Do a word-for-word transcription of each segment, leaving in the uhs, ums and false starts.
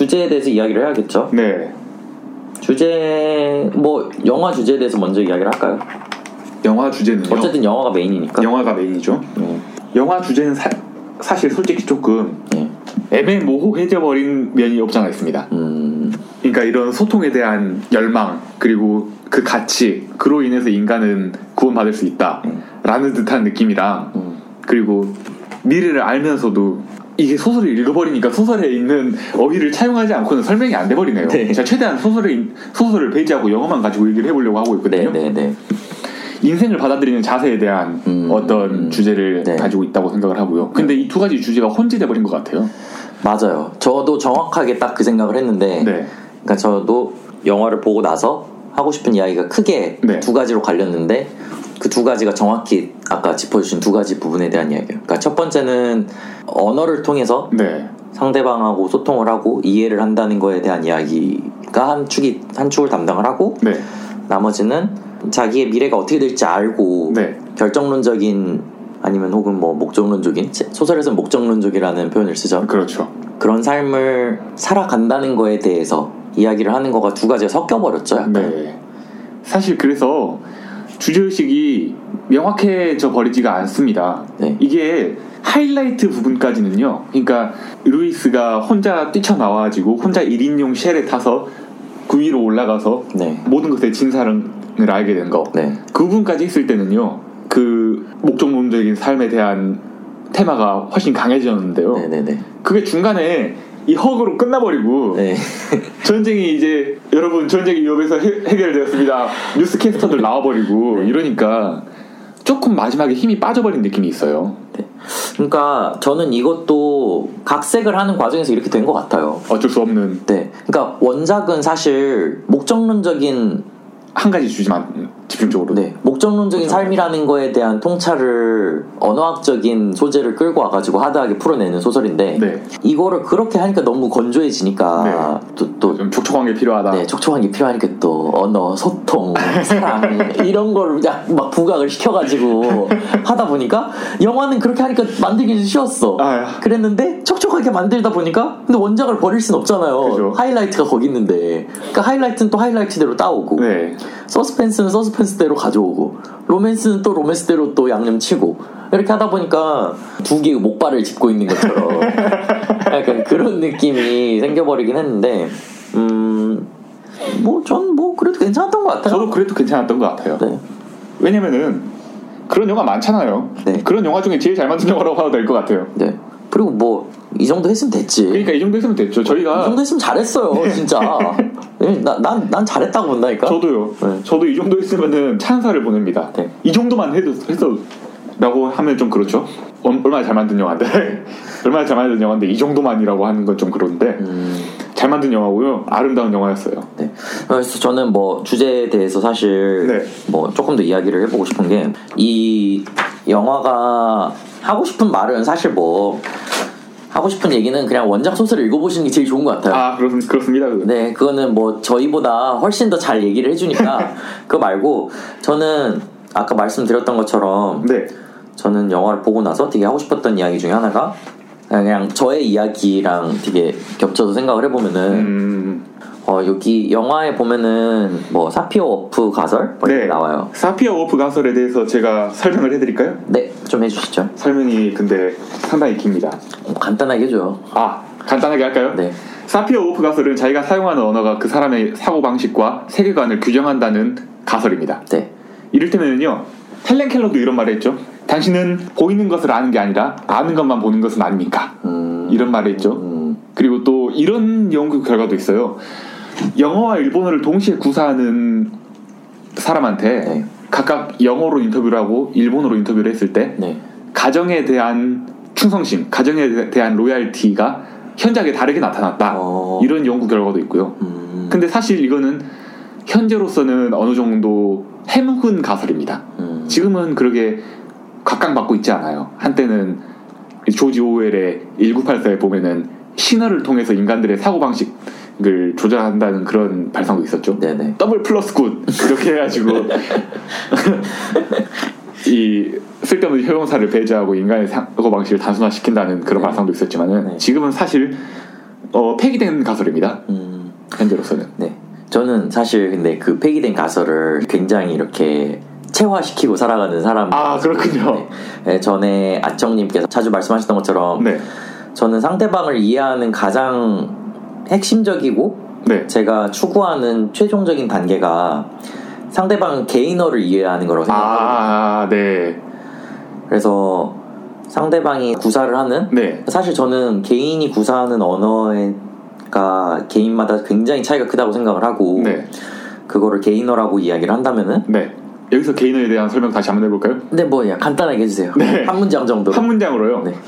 주제에 대해서 이야기를 해야겠죠. 네. 주제 뭐 영화 주제에 대해서 먼저 이야기를 할까요? 영화 주제는요. 어쨌든 영화가 메인이니까. 영화가 메인이죠. 네. 영화 주제는 사, 사실 솔직히 조금 네. 애매모호해져 버린 면이 없지 않아 있습니다. 음. 그러니까 이런 소통에 대한 열망 그리고 그 가치 그로 인해서 인간은 구원받을 수 있다라는 듯한 느낌이랑 음. 그리고 미래를 알면서도 이게 소설을 읽어버리니까 소설에 있는 어휘를 차용하지 않고는 설명이 안 돼버리네요. 네. 제가 최대한 소설을, 소설을 배제하고 영어만 가지고 얘기를 해보려고 하고 있거든요. 네, 네, 네. 인생을 받아들이는 자세에 대한 음, 어떤 음, 주제를 네. 가지고 있다고 생각을 하고요. 근데 이 두 가지 주제가 혼재돼버린 것 같아요. 맞아요. 저도 정확하게 딱 그 생각을 했는데 네. 그러니까 저도 영화를 보고 나서 하고 싶은 이야기가 크게 네. 두 가지로 갈렸는데 그 두 가지가 정확히 아까 짚어주신 두 가지 부분에 대한 이야기예요. 그러니까 첫 번째는 언어를 통해서 네. 상대방하고 소통을 하고 이해를 한다는 거에 대한 이야기가 한 축이 한 축을 담당을 하고 네. 나머지는 자기의 미래가 어떻게 될지 알고 네. 결정론적인 아니면 혹은 뭐 목적론적인 소설에서는 목적론적이라는 표현을 쓰죠. 그렇죠. 그런 삶을 살아간다는 거에 대해서 이야기를 하는 거가 두 가지가 섞여버렸죠. 약간. 네. 사실 그래서 주제의식이 명확해져 버리지가 않습니다. 네. 이게 하이라이트 부분까지는요. 그러니까 루이스가 혼자 뛰쳐나와가지고 혼자 일 인용 쉘에 타서 그 위로 올라가서 네. 모든 것의 진사를 알게 된 거. 네. 그 부분까지 있을 때는요. 그 목적론적인 삶에 대한 테마가 훨씬 강해졌는데요. 네네네. 그게 중간에 이 허그로 끝나버리고 네. 전쟁이 이제 여러분 전쟁이 위협에서 해, 해결되었습니다. 뉴스캐스터들 나와버리고 네. 이러니까 조금 마지막에 힘이 빠져버린 느낌이 있어요. 네. 그러니까 저는 이것도 각색을 하는 과정에서 이렇게 된 것 같아요. 어쩔 수 없는. 네. 그러니까 원작은 사실 목적론적인 한 가지 주지만 집중적으로. 네. 목적론적인 그렇죠. 삶이라는 거에 대한 통찰을 언어학적인 소재를 끌고 와가지고 하드하게 풀어내는 소설인데 네. 이거를 그렇게 하니까 너무 건조해지니까 네. 또, 또 좀 촉촉한 게 필요하다. 네, 촉촉한 게 필요하니까 또 언어, 소통, 사랑 이런 걸 막 부각을 시켜가지고 하다 보니까 영화는 그렇게 하니까 만들기 쉬웠어. 아유. 그랬는데 촉촉하게 만들다 보니까 근데 원작을 버릴 순 없잖아요. 그죠. 하이라이트가 거기 있는데 그러니까 하이라이트는 또 하이라이트대로 따오고 네. 서스펜스는 서스펜스대로 가져오고 로맨스는 또 로맨스대로 또 양념치고 이렇게 하다 보니까 두 개의 목발을 짚고 있는 것처럼 약간 그런 느낌이 생겨버리긴 했는데 음, 뭐 전 뭐 그래도 괜찮았던 것 같아요. 저도 그래도 괜찮았던 것 같아요. 네. 왜냐면은 그런 영화 많잖아요. 네. 그런 영화 중에 제일 잘 만든 영화라고 봐도 될 것 같아요. 네. 그리고 뭐 이 정도 했으면 됐지. 그러니까 이 정도 했으면 됐죠. 저희가 이 정도 했으면 잘했어요, 진짜. 난, 난 잘했다고 본다니까. 저도요. 네. 저도 이 정도 했으면은 찬사를 보냅니다. 네. 이 정도만 해도 해서 라고 하면 좀 그렇죠. 얼마나 잘 만든 영화인데 얼마나 잘 만든 영화인데 이 정도만이라고 하는 건 좀 그런데 음. 잘 만든 영화고요. 아름다운 영화였어요. 네. 그래서 저는 뭐 주제에 대해서 사실 네. 뭐 조금 더 이야기를 해보고 싶은 게 이 영화가 하고 싶은 말은 사실 뭐 하고 싶은 얘기는 그냥 원작 소설을 읽어보시는 게 제일 좋은 것 같아요. 아 그렇, 그렇습니다. 그건. 네, 그거는 뭐 저희보다 훨씬 더 잘 얘기를 해주니까 그거 말고 저는 아까 말씀드렸던 것처럼 네. 저는 영화를 보고 나서 되게 하고 싶었던 이야기 중에 하나가 그냥 저의 이야기랑 되게 겹쳐서 생각을 해보면은 음, 어, 여기 영화에 보면은 뭐 사피오 워프 가설 뭐 이렇게 네. 나와요. 사피아 워프 가설에 대해서 제가 설명을 해드릴까요? 네, 좀 해주시죠. 설명이 근데 상당히 깁니다. 어, 간단하게 해줘요. 아 간단하게 할까요? 네. 사피아 워프 가설은 자기가 사용하는 언어가 그 사람의 사고방식과 세계관을 규정한다는 가설입니다. 네. 이를테면요 헬렌 켈러도 이런 말을 했죠. 당신은 보이는 것을 아는 게 아니라 아는 것만 보는 것은 아닙니까? 음, 이런 말을 했죠. 음, 그리고 또 이런 연구 결과도 있어요. 영어와 일본어를 동시에 구사하는 사람한테 네. 각각 영어로 인터뷰를 하고 일본어로 인터뷰를 했을 때 네. 가정에 대한 충성심, 가정에 대한 로얄티가 현저하게 다르게 나타났다. 어. 이런 연구 결과도 있고요. 음, 근데 사실 이거는 현재로서는 어느 정도 해묵은 가설입니다. 음, 지금은 그렇게 각광받고 있지 않아요. 한때는 조지 오웰의 천구백팔십사에 보면은 신화를 통해서 인간들의 사고방식을 조절한다는 그런 발상도 있었죠. 네네. 더블 플러스 굿 이렇게 해가지고 이 쓸데없는 효용사를 배제하고 인간의 사고방식을 단순화시킨다는 그런 네. 발상도 있었지만은 네. 지금은 사실 어, 폐기된 가설입니다. 음. 현재로서는. 네. 저는 사실 근데 그 폐기된 가설을 굉장히 이렇게 체화시키고 살아가는 사람. 아, 그렇군요. 네. 전에 아청님께서 자주 말씀하셨던 것처럼 네. 저는 상대방을 이해하는 가장 핵심적이고 네. 제가 추구하는 최종적인 단계가 상대방 개인어를 이해하는 거라고 생각하거든요. 아, 네. 그래서 상대방이 구사를 하는 네. 사실 저는 개인이 구사하는 언어가 개인마다 굉장히 차이가 크다고 생각을 하고 네. 그거를 개인어라고 이야기를 한다면은 네. 여기서 개인어에 대한 설명 다시 한번 해볼까요? 네, 뭐 간단하게 해주세요. 네. 한 문장 정도. 한 문장으로요. 네.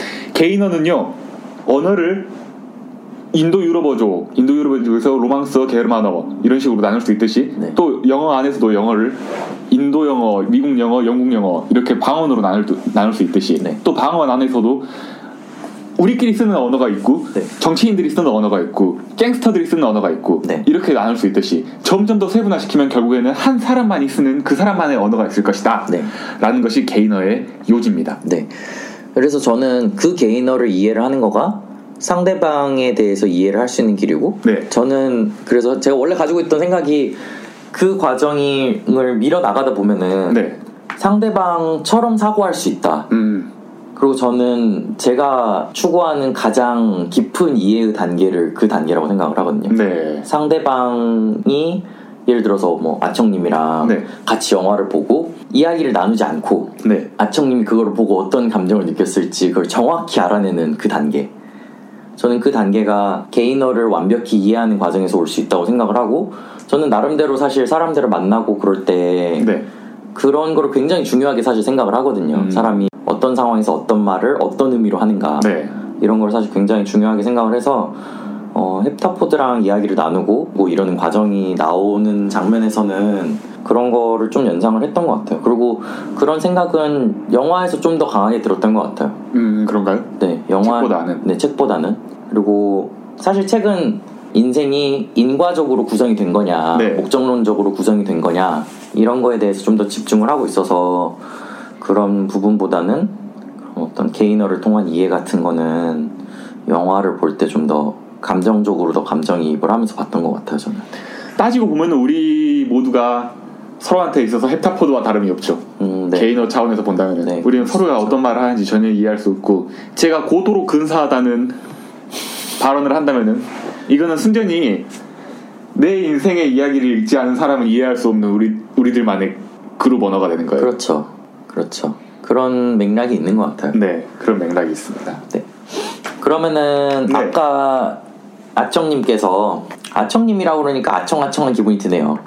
개인어는요, 언어를 인도 유럽어족, 인도 유럽어족에서 로망스어, 게르만어 이런 식으로 나눌 수 있듯이 네. 또 영어 안에서도 영어를 인도 영어, 미국 영어, 영국 영어 이렇게 방언으로 나눌, 나눌 수 있듯이 네. 또 방언 안에서도 우리끼리 쓰는 언어가 있고 네. 정치인들이 쓰는 언어가 있고 갱스터들이 쓰는 언어가 있고 네. 이렇게 나눌 수 있듯이 점점 더 세분화시키면 결국에는 한 사람만이 쓰는 그 사람만의 언어가 있을 것이다 네. 라는 것이 개인어의 요지입니다. 네. 그래서 저는 그 개인어를 이해를 하는 거가 상대방에 대해서 이해를 할 수 있는 길이고 네. 저는 그래서 제가 원래 가지고 있던 생각이 그 과정을 밀어 나가다 보면은 네. 상대방처럼 사고할 수 있다. 음. 그리고 저는 제가 추구하는 가장 깊은 이해의 단계를 그 단계라고 생각을 하거든요. 네. 상대방이 예를 들어서 뭐 아청님이랑 네. 같이 영화를 보고 이야기를 나누지 않고 네. 아청님이 그거를 보고 어떤 감정을 느꼈을지 그걸 정확히 알아내는 그 단계. 저는 그 단계가 개인어를 완벽히 이해하는 과정에서 올 수 있다고 생각을 하고 저는 나름대로 사실 사람들을 만나고 그럴 때 네. 그런 거를 굉장히 중요하게 사실 생각을 하거든요. 음. 사람이 어떤 상황에서 어떤 말을 어떤 의미로 하는가 네. 이런 걸 사실 굉장히 중요하게 생각을 해서 어, 헵타포드랑 이야기를 나누고 뭐 이러는 과정이 나오는 장면에서는 그런 거를 좀 연상을 했던 것 같아요. 그리고 그런 생각은 영화에서 좀 더 강하게 들었던 것 같아요. 음, 그런가요? 네, 영화 책보다는. 네, 책보다는. 그리고 사실 책은 인생이 인과적으로 구성이 된 거냐, 네. 목적론적으로 구성이 된 거냐 이런 거에 대해서 좀 더 집중을 하고 있어서 그런 부분보다는 어떤 개인어를 통한 이해 같은 거는 영화를 볼 때 좀 더 감정적으로 더 감정이입을 하면서 봤던 것 같아요. 저는 따지고 보면 우리 모두가 서로한테 있어서 헵타포드와 다름이 없죠. 음, 네. 개인어 차원에서 본다면 네, 우리는 그렇죠. 서로가 어떤 말을 하는지 전혀 이해할 수 없고 제가 고도로 근사하다는 발언을 한다면은 이거는 순전히 내 인생의 이야기를 읽지 않은 사람은 이해할 수 없는 우리, 우리들만의 그룹 언어가 되는 거예요. 그렇죠. 그렇죠. 그런 맥락이 있는 것 같아요. 네, 그런 맥락이 있습니다. 네. 그러면은 네. 아까 아청님께서 아청님이라고 그러니까 아청아청한 기분이 드네요.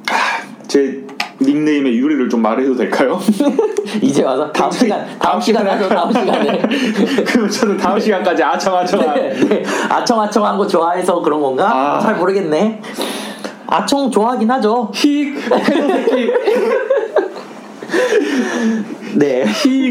제 닉네임의 유래를 좀 말해도 될까요? 이제 와서 다음 갑자기 시간 다음 다음 시간에 하죠. 다음 시간에. 그럼 저는 다음 시간까지 아청아청한 네, 네. 아청아청한 거 좋아해서 그런 건가? 아. 잘 모르겠네. 아청 좋아하긴 하죠. 휙 해도 새끼 네.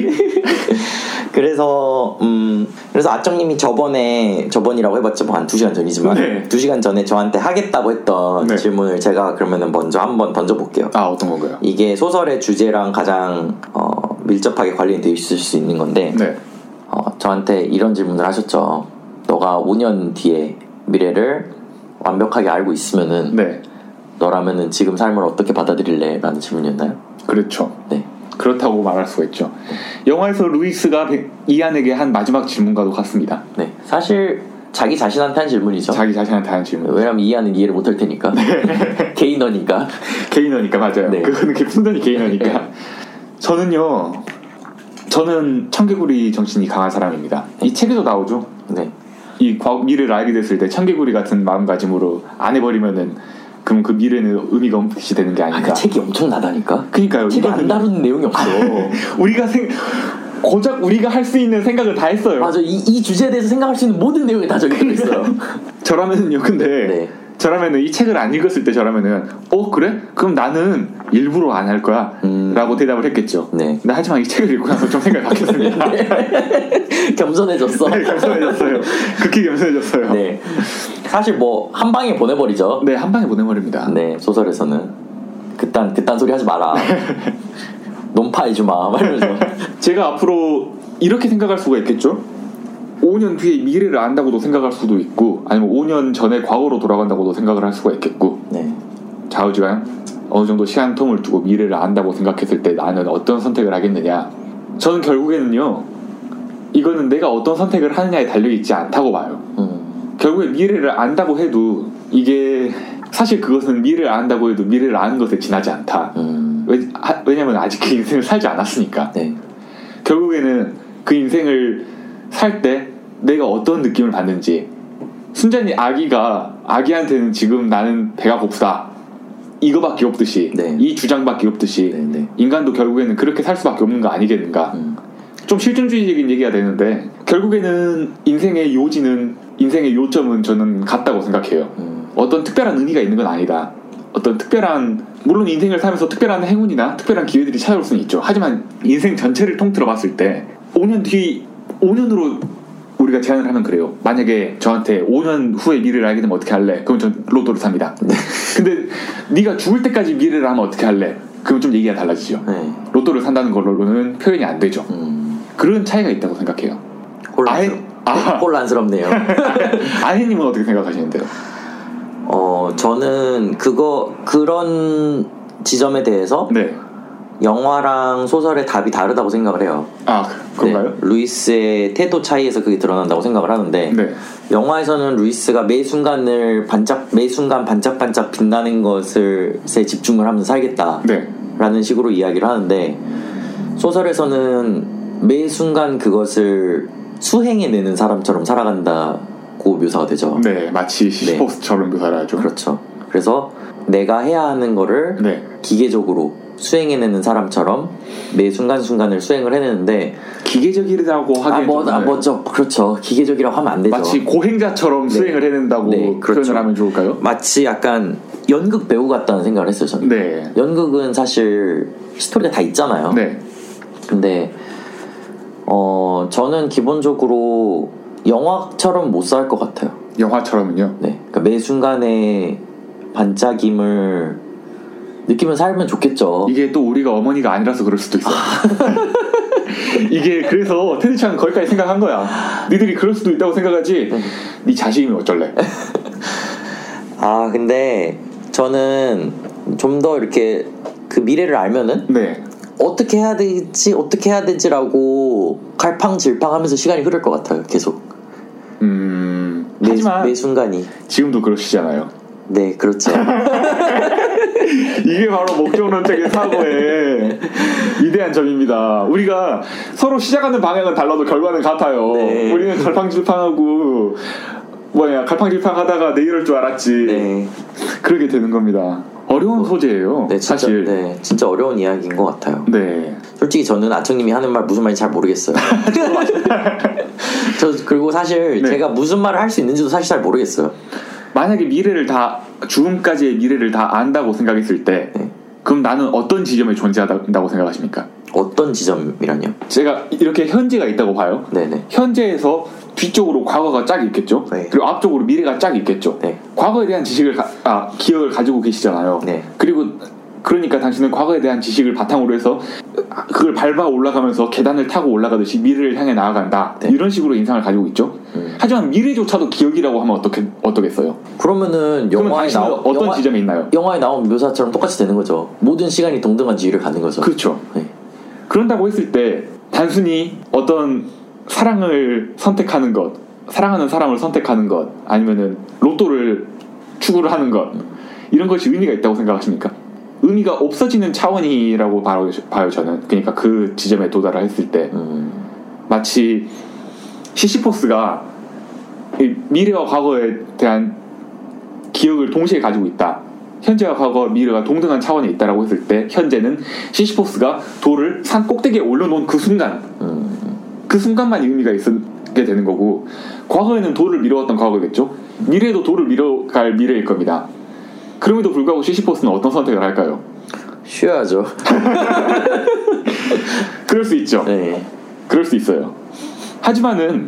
그래서 음 그래서 아청님이 저번에 저번이라고 해봤죠. 뭐 한 두 시간 전이지만 네. 두 시간 전에 저한테 하겠다고 했던 네. 질문을 제가 그러면은 먼저 한번 던져볼게요. 아, 어떤 건가요? 이게 소설의 주제랑 가장 어, 밀접하게 관련되어 있을 수 있는 건데 네. 어, 저한테 이런 질문을 하셨죠. 너가 오 년 뒤에 미래를 완벽하게 알고 있으면은 네. 너라면은 지금 삶을 어떻게 받아들일래? 라는 질문이었나요? 그렇죠. 네. 그렇다고 말할 수가 있죠. 영화에서 루이스가 이안에게 한 마지막 질문과도 같습니다. 네. 사실 자기 자신한테 한 질문이죠. 자기 자신한테 하는 질문. 왜냐면 이해하는 이해를 못할 테니까. 개인어니까. 개인어니까 맞아요. 네. 그거는 순전히 개인어니까. 저는요. 저는 청개구리 정신이 강한 사람입니다. 이 책에도 나오죠. 네. 이 과- 미래를 알게 됐을 때 청개구리 같은 마음가짐으로 안 해버리면은 그럼 그 미래는 의미가 없이 되는 게 아, 아닌가. 그 책이 엄청나다니까요. 그러니까요. 책이 안 이거는 다루는 내용이 없어. 우리가 생 고작 우리가 할 수 있는 생각을 다 했어요. 맞아. 이, 이 주제에 대해서 생각할 수 있는 모든 내용이 다 저기 들어있어요. 저라면은요. 근데 네. 저라면은 이 책을 안 읽었을 때 저라면은 어 그래? 그럼 나는 일부러 안 할 거야 음. 라고 대답을 했겠죠. 네. 근데 하지만 이 책을 읽고 나서 좀 생각이 바뀌었습니다. 겸손해졌어. 네, 겸손해졌어요. 극히 겸손해졌어요. 네. 사실 뭐 한 방에 보내버리죠. 네, 한 방에 보내버립니다. 네, 소설에서는 그딴 그딴 소리 하지 마라. 논파해주마. 말면서. 제가 앞으로 이렇게 생각할 수가 있겠죠. 오 년 뒤에 미래를 안다고도 생각할 수도 있고 아니면 오 년 전에 과거로 돌아간다고도 생각을 할 수가 있겠고 네. 좌우지간 어느 정도 시간 텀을 두고 미래를 안다고 생각했을 때 나는 어떤 선택을 하겠느냐. 저는 결국에는요 이거는 내가 어떤 선택을 하느냐에 달려있지 않다고 봐요. 음. 결국에 미래를 안다고 해도 이게 사실 그것은 미래를 안다고 해도 미래를 아는 것에 지나지 않다. 음. 왜, 하, 왜냐면 아직 그 인생을 살지 않았으니까. 네. 결국에는 그 인생을 살 때 내가 어떤 느낌을 받는지 순전히 아기가 아기한테는 지금 나는 배가 고프다 이거밖에 없듯이 네. 이 주장밖에 없듯이 네, 네. 인간도 결국에는 그렇게 살 수밖에 없는 거 아니겠는가. 음. 좀 실증주의적인 얘기가 되는데 결국에는 인생의 요지는 인생의 요점은 저는 같다고 생각해요. 음. 어떤 특별한 의미가 있는 건 아니다. 어떤 특별한 물론 인생을 살면서 특별한 행운이나 특별한 기회들이 찾아올 수는 있죠. 하지만 인생 전체를 통틀어 봤을 때 오 년 뒤 오 년으로 우리가 제안을 하면 그래요. 만약에 저한테 오 년 후에 미래를 알게 되면 어떻게 할래? 그럼 전 로또를 삽니다. 네. 근데 네가 죽을 때까지 미래를 하면 어떻게 할래? 그럼 좀 얘기가 달라지죠. 네. 로또를 산다는 걸로는 표현이 안 되죠. 음. 그런 차이가 있다고 생각해요. 혼란스럽... 아해... 아... 혼란스럽네요. 아해님은 어떻게 생각하시는데요? 어 저는 그거 그런 지점에 대해서 네. 영화랑 소설의 답이 다르다고 생각을 해요. 아 그런가요? 네, 루이스의 태도 차이에서 그게 드러난다고 생각을 하는데 네. 영화에서는 루이스가 매 순간을 반짝 매 순간 반짝반짝 빛나는 것을 집중을 하면서 살겠다라는 네. 식으로 이야기를 하는데 소설에서는 매 순간 그것을 수행해내는 사람처럼 살아간다고 묘사가 되죠. 네, 마치 시시포스처럼 네. 묘사를 하죠. 그렇죠. 그래서 내가 해야 하는 거를 네. 기계적으로 수행해내는 사람처럼 매 순간순간을 수행을 해내는데 기계적이라고 하기엔 아, 뭐, 아, 뭐죠. 그렇죠. 기계적이라고 하면 안 되죠. 마치 고행자처럼 네. 수행을 해낸다고 네, 그렇죠. 표현을 하면 좋을까요? 마치 약간 연극 배우 같다는 생각을 했어요. 저는. 네. 연극은 사실 스토리가 다 있잖아요. 네. 근데 어 저는 기본적으로 영화처럼 못 살 것 같아요. 영화처럼은요? 네. 그러니까 매 순간의 반짝임을 느끼면 살면 좋겠죠. 이게 또 우리가 어머니가 아니라서 그럴 수도 있어요. 이게 그래서 테디 창은 거기까지 생각한 거야. 니들이 그럴 수도 있다고 생각하지. 네 자식이면 어쩔래? 아 근데 저는 좀 더 이렇게 그 미래를 알면은 네. 어떻게 해야 되지 어떻게 해야 되지라고 갈팡질팡하면서 시간이 흐를 것 같아요. 계속. 음. 매, 하지만 매 순간이. 지금도 그러시잖아요. 네, 그렇죠. 이게 바로 목적론적인 사고의 위대한 점입니다. 우리가 서로 시작하는 방향은 달라도 결과는 같아요. 네. 우리는 갈팡질팡하고 뭐냐 갈팡질팡하다가 내 이럴 줄 알았지. 네. 그러게 되는 겁니다. 어려운 뭐, 소재예요. 네, 진짜, 사실. 네, 진짜 어려운 이야기인 것 같아요. 네. 솔직히 저는 아청님이 하는 말 무슨 말인지 잘 모르겠어요. 저 그리고 사실 네. 제가 무슨 말을 할 수 있는지도 사실 잘 모르겠어요. 만약에 미래를 다 죽음까지의 미래를 다 안다고 생각했을 때 네. 그럼 나는 어떤 지점에 존재한다고 생각하십니까? 어떤 지점이라뇨? 제가 이렇게 현재가 있다고 봐요. 네네. 현재에서 뒤쪽으로 과거가 쫙 있겠죠. 네. 그리고 앞쪽으로 미래가 쫙 있겠죠. 네. 과거에 대한 지식을 가, 아, 기억을 가지고 계시잖아요. 네. 그리고 그러니까 당신은 과거에 대한 지식을 바탕으로 해서 그걸 밟아 올라가면서 계단을 타고 올라가듯이 미래를 향해 나아간다. 네. 이런 식으로 인상을 가지고 있죠. 음. 하지만 미래조차도 기억이라고 하면 어떻게 어떻겠어요? 그러면은 영화에 나오 어떤 영화, 지점에 있나요? 영화에 나온 묘사처럼 똑같이 되는 거죠. 모든 시간이 동등한 지위를 갖는 거죠. 그렇죠. 네. 그런다고 했을 때 단순히 어떤 사랑을 선택하는 것, 사랑하는 사람을 선택하는 것, 아니면은 로또를 추구를 하는 것 이런 것이 의미가 있다고 생각하십니까? 의미가 없어지는 차원이라고 봐요, 봐요 저는. 그러니까 그 지점에 도달을 했을 때 음. 마치 시시포스가 미래와 과거에 대한 기억을 동시에 가지고 있다. 현재와 과거, 미래가 동등한 차원에 있다라고 했을 때 현재는 시시포스가 돌을 산 꼭대기에 올려놓은 그 순간 음. 그 순간만 의미가 있게 되는 거고 과거에는 돌을 미뤄왔던 과거겠죠. 미래에도 돌을 미뤄갈 미래일 겁니다. 그럼에도 불구하고 시시포스는 어떤 선택을 할까요? 쉬어야죠. 그럴 수 있죠. 네. 그럴 수 있어요. 하지만은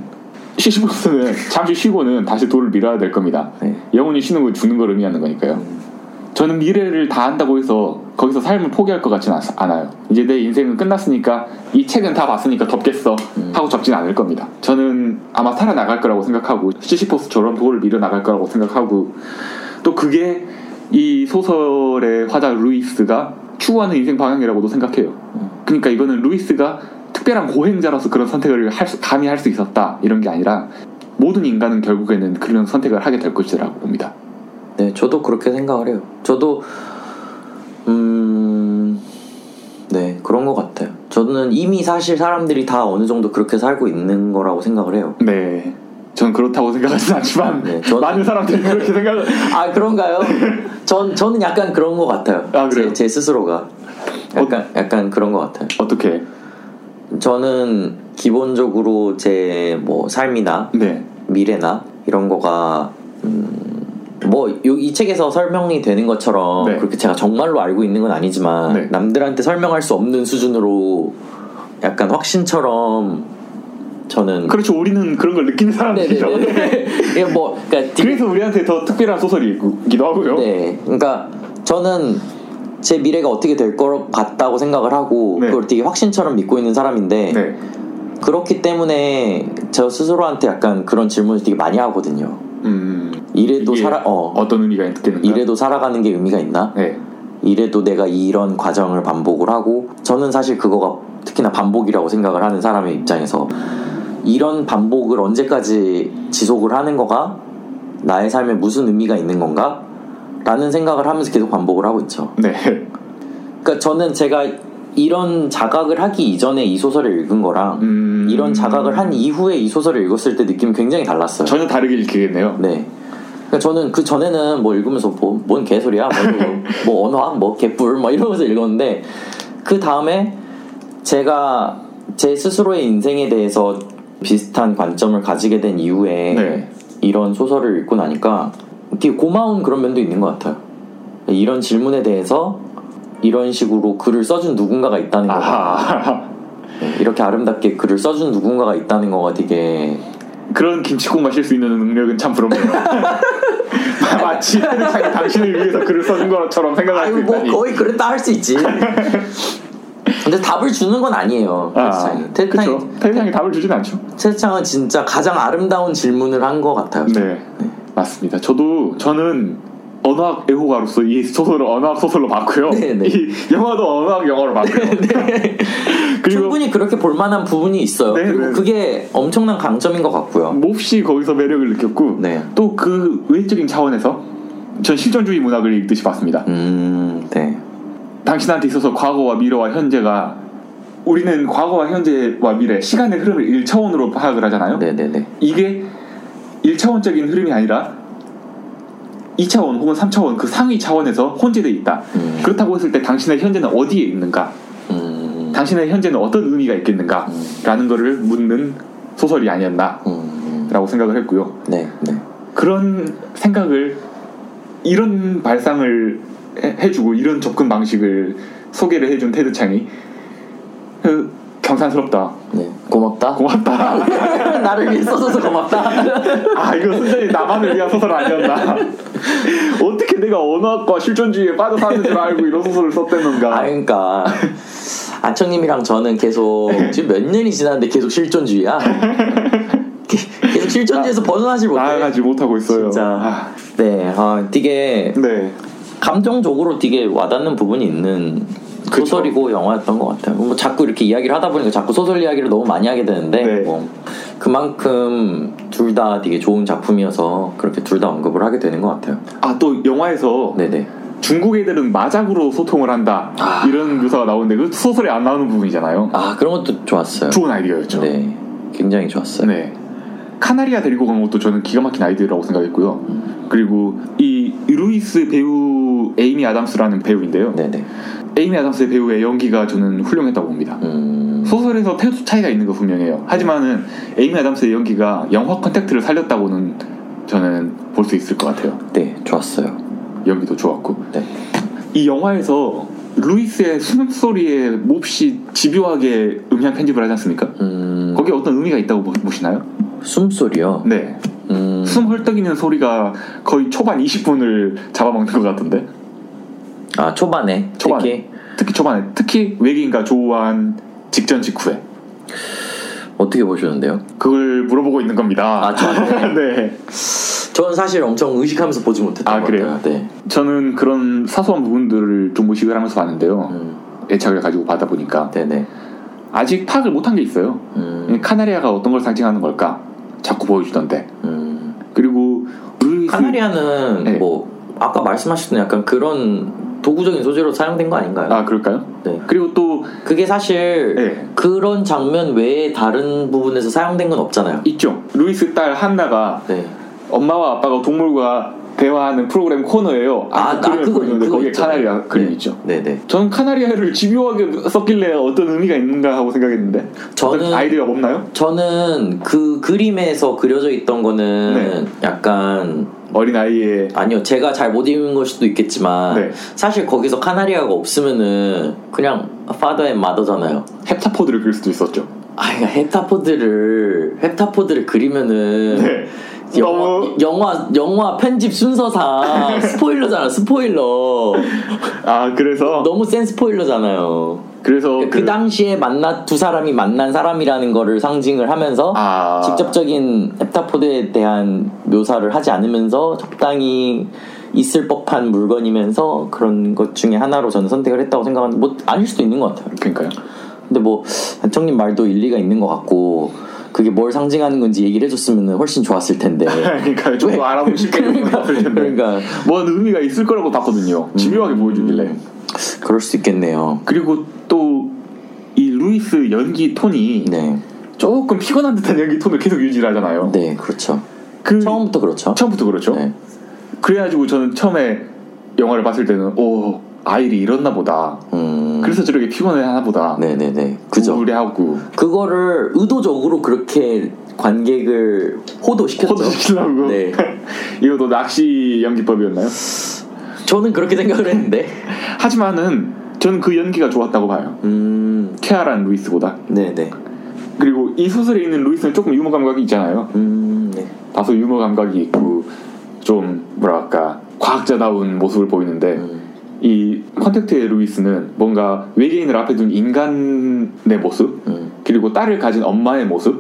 시시포스는 잠시 쉬고는 다시 돌을 밀어야 될 겁니다. 네. 영원히 쉬는 건 죽는 걸 의미하는 거니까요. 저는 미래를 다 안다고 해서 거기서 삶을 포기할 것 같지는 않아요. 이제 내 인생은 끝났으니까 이 책은 다 봤으니까 덮겠어 하고 접진 않을 겁니다. 저는 아마 살아나갈 거라고 생각하고 시시포스처럼 그걸 밀어나갈 거라고 생각하고 또 그게 이 소설의 화자 루이스가 추구하는 인생 방향이라고도 생각해요. 그러니까 이거는 루이스가 특별한 고행자로서 그런 선택을 할 수, 감히 할 수 있었다 이런 게 아니라 모든 인간은 결국에는 그런 선택을 하게 될 것이라고 봅니다. 네, 저도 그렇게 생각을 해요. 저도 음... 네, 그런 것 같아요. 저는 이미 사실 사람들이 다 어느 정도 그렇게 살고 있는 거라고 생각을 해요. 네, 전 그렇다고 생각하진 않지만 네, 저는... 많은 사람들이 그렇게 생각을 아, 그런가요? 전, 저는 약간 그런 것 같아요. 아, 그래요? 제, 제 스스로가 약간, 어, 약간 그런 것 같아요. 어떻게? 저는 기본적으로 제 뭐 삶이나 네. 미래나 이런 거가 음, 뭐 이 책에서 설명이 되는 것처럼 네. 그렇게 제가 정말로 알고 있는 건 아니지만 네. 남들한테 설명할 수 없는 수준으로 약간 확신처럼 저는 그렇죠. 우리는 그런 걸 느끼는 사람들이죠. 뭐 그러니까 그래서 우리한테 더 특별한 소설이기도 하고요. 네, 그러니까 저는 제 미래가 어떻게 될 것 같다고 생각을 하고 네. 그걸 되게 확신처럼 믿고 있는 사람인데 네. 그렇기 때문에 저 스스로한테 약간 그런 질문을 되게 많이 하거든요. 음, 이래도 살아 어, 어떤 의미가 있는가? 이래도 살아가는 게 의미가 있나? 네. 이래도 내가 이런 과정을 반복을 하고 저는 사실 그거가 특히나 반복이라고 생각을 하는 사람의 입장에서 이런 반복을 언제까지 지속을 하는 거가 나의 삶에 무슨 의미가 있는 건가? 라는 생각을 하면서 계속 반복을 하고 있죠. 네. 그러니까 저는 제가 이런 자각을 하기 이전에 이 소설을 읽은 거랑 음... 이런 자각을 한 이후에 이 소설을 읽었을 때 느낌이 굉장히 달랐어요. 전혀 다르게 읽히겠네요. 네. 그러니까 저는 그 전에는 뭐 읽으면서 뭐, 뭔 개소리야, 뭐, 뭐 언어학, 뭐 개뿔, 뭐 이러면서 읽었는데 그 다음에 제가 제 스스로의 인생에 대해서 비슷한 관점을 가지게 된 이후에 네. 이런 소설을 읽고 나니까 되게 고마운 그런 면도 있는 것 같아요. 이런 질문에 대해서 이런 식으로 글을 써준 누군가가 있다는 거가 이렇게 아름답게 글을 써준 누군가가 있다는 거가 되게 그런 김치국 마실 수 있는 능력은 참 부럽네요. 마치 테드창이 당신을 위해서 글을 써준 것처럼 생각할 수 있다니. 뭐 거의 그랬다 할 수 있지. 근데 답을 주는 건 아니에요. 테드창이. 아, 테드창이, 테드창이 답을 주진 않죠. 테드창은 진짜 가장 아름다운 질문을 한 것 같아요. 네. 네, 맞습니다. 저도 저는 언어학 애호가로서 이 소설을 언어학 소설로 봤고요. 네네. 이 영화도 언어학 영화로 봤고요. 그리고 충분히 그렇게 볼만한 부분이 있어요. 네네. 그리고 그게 엄청난 강점인 것 같고요. 몹시 거기서 매력을 느꼈고 네. 또 그 외적인 차원에서 전 실존주의 문학을 읽듯이 봤습니다. 음, 네. 당신한테 있어서 과거와 미래와 현재가 우리는 과거와 현재와 미래 시간의 흐름을 일 차원으로 파악을 하잖아요. 네네네. 이게 일 차원적인 흐름이 아니라 이 차원 혹은 삼 차원 그 상위 차원에서 혼재되어 있다. 음. 그렇다고 했을 때 당신의 현재는 어디에 있는가? 음. 당신의 현재는 어떤 의미가 있겠는가? 음. 라는 거를 묻는 소설이 아니었나? 음. 라고 생각을 했고요. 네, 네. 그런 생각을 이런 발상을 해, 해주고 이런 접근 방식을 소개를 해준 테드창이 그, 경산스럽다. 네, 고맙다. 고맙다. 나를 위해 써줘서 고맙다. 아, 이거 순전히 나만을 위한 소설 아니었나? 어떻게 내가 언어학과 실존주의에 빠져 사는 줄 알고 이런 소설을 썼댔는가? 아, 그러니까 아청님이랑 저는 계속 지금 몇 년이 지났는데 계속 실존주의야. 계속 실존주의에서 나, 벗어나질 못해. 나아가지 못하고 있어요. 진짜. 아. 네, 아, 되게 네. 감정적으로 되게 와닿는 부분이 있는 그쵸. 소설이고 영화였던 것 같아요. 뭐 자꾸 이렇게 이야기를 하다 보니까 자꾸 소설 이야기를 너무 많이 하게 되는데 네. 뭐 그만큼 둘 다 되게 좋은 작품이어서 그렇게 둘 다 언급을 하게 되는 것 같아요. 아, 또 영화에서 네네. 중국 애들은 마작으로 소통을 한다 아. 이런 묘사가 나오는데 그 소설에 안 나오는 부분이잖아요. 아, 그런 것도 좋았어요. 좋은 아이디어였죠. 네, 굉장히 좋았어요. 네. 카나리아 데리고 간 것도 저는 기가 막힌 아이디어라고 생각했고요. 음. 그리고 이 루이스 배우 에이미 아담스라는 배우인데요. 네네. 에이미 아담스의 배우의 연기가 저는 훌륭했다고 봅니다. 음... 소설에서 태도 차이가 있는 거 분명해요. 하지만은 에이미 아담스의 연기가 영화 컨택트를 살렸다고는 저는 볼 수 있을 것 같아요. 네, 좋았어요. 연기도 좋았고. 네. 이 영화에서 루이스의 숨소리에 몹시 집요하게 음향 편집을 하지 않습니까? 음... 거기에 어떤 의미가 있다고 보시나요? 숨소리요? 네. 음... 숨 헐떡이는 소리가 거의 초반 이십 분을 잡아먹는 것 같은데. 아 초반에, 초반에 특히 특히 초반에 특히 외계인과 조우한 직전 직후에 어떻게 보시는데요? 그걸 물어보고 있는 겁니다. 아 저한테? 네. 저는 사실 엄청 의식하면서 보지 못했던 아, 것 그래요? 같아요. 네. 저는 그런 사소한 부분들을 좀 의식을 하면서 봤는데요. 음. 애착을 가지고 받다 보니까 네네. 아직 파악을 못한 게 있어요. 음. 카나리아가 어떤 걸 상징하는 걸까? 자꾸 보여주던데. 음. 그리고 루이스... 카나리아는 네. 뭐 아까 말씀하셨던 약간 그런 도구적인 소재로 사용된 거 아닌가요? 아 그럴까요? 네. 그리고 또 그게 사실 네. 그런 장면 외에 다른 부분에서 사용된 건 없잖아요. 있죠. 루이스 딸 한나가 네. 엄마와 아빠가 동물과 대화하는 프로그램 코너예요. 아, 아 그거 있는데 거기에 카나리아 그림 네. 있죠. 네네. 저는 카나리아를 집요하게 썼길래 어떤 의미가 있는가 하고 생각했는데 저는 아이디어가 없나요? 저는 그 그림에서 그려져 있던 거는 네. 약간 어린 아이의 아니요 제가 잘 못 읽은 걸 수도 있겠지만 네. 사실 거기서 카나리아가 없으면은 그냥 파더 앤 마더잖아요. 헵타포드를 그릴 수도 있었죠. 아, 그러니까 헵타포드를 헵타포드를 그리면은 네. 영화, 너무... 영화 영화 편집 순서상 스포일러잖아 스포일러. 아 그래서 너무 센 스포일러잖아요. 그래서 그러니까 그, 그 당시에 만나 두 사람이 만난 사람이라는 거를 상징을 하면서 아... 직접적인 헵타포드에 대한 묘사를 하지 않으면서 적당히 있을 법한 물건이면서 그런 것 중에 하나로 저는 선택을 했다고 생각하는데 뭐 아닐 수도 있는 것 같아요. 그러니까요. 근데 뭐 안청님 말도 일리가 있는 것 같고 그게 뭘 상징하는 건지 얘기를 해줬으면 훨씬 좋았을 텐데. 그러니까 좀 더 알아보고 싶게 그러니까, 텐데. 그러니까 뭔 의미가 있을 거라고 봤거든요. 집요하게 음, 보여주길래. 그럴 수 있겠네요. 그리고 또 이 루이스 연기 톤이 네. 조금 피곤한 듯한 연기 톤을 계속 유지를 하잖아요. 네, 그렇죠. 그 처음부터 그렇죠. 처음부터 그렇죠. 네. 그래가지고 저는 처음에 영화를 봤을 때는 오 아이를 잃었나 보다. 음. 그래서 저렇게 피곤해하나 보다. 네네네. 그죠. 우울해하고 그거를 의도적으로 그렇게 관객을 호도시켰죠. 호도시키려고. 네. 이것도 낚시 연기법이었나요? 저는 그렇게 생각을 했는데. 하지만은 저는 그 연기가 좋았다고 봐요. 음. 쾌활한 루이스보다. 네네. 그리고 이 소설에 있는 루이스는 조금 유머 감각이 있잖아요. 음. 네. 다소 유머 감각이 있고 좀 뭐랄까 과학자다운 모습을 보이는데 음. 이 컨택트의 루이스는 뭔가 외계인을 앞에 둔 인간의 모습 음. 그리고 딸을 가진 엄마의 모습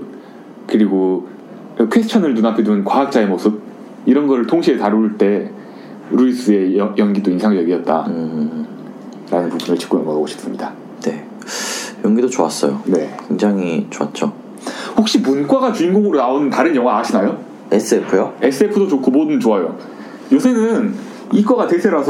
그리고 퀘스천을 눈앞에 둔 과학자의 모습 이런 거를 동시에 다룰 때 루이스의 여, 연기도 인상적이었다 음. 라는 부분을 짚고 넘어가고 싶습니다. 네. 연기도 좋았어요. 네. 굉장히 좋았죠. 혹시 문과가 주인공으로 나오는 다른 영화 아시나요? 에스에프요? 에스에프도 좋고 뭐든 좋아요. 요새는 이과가 대세라서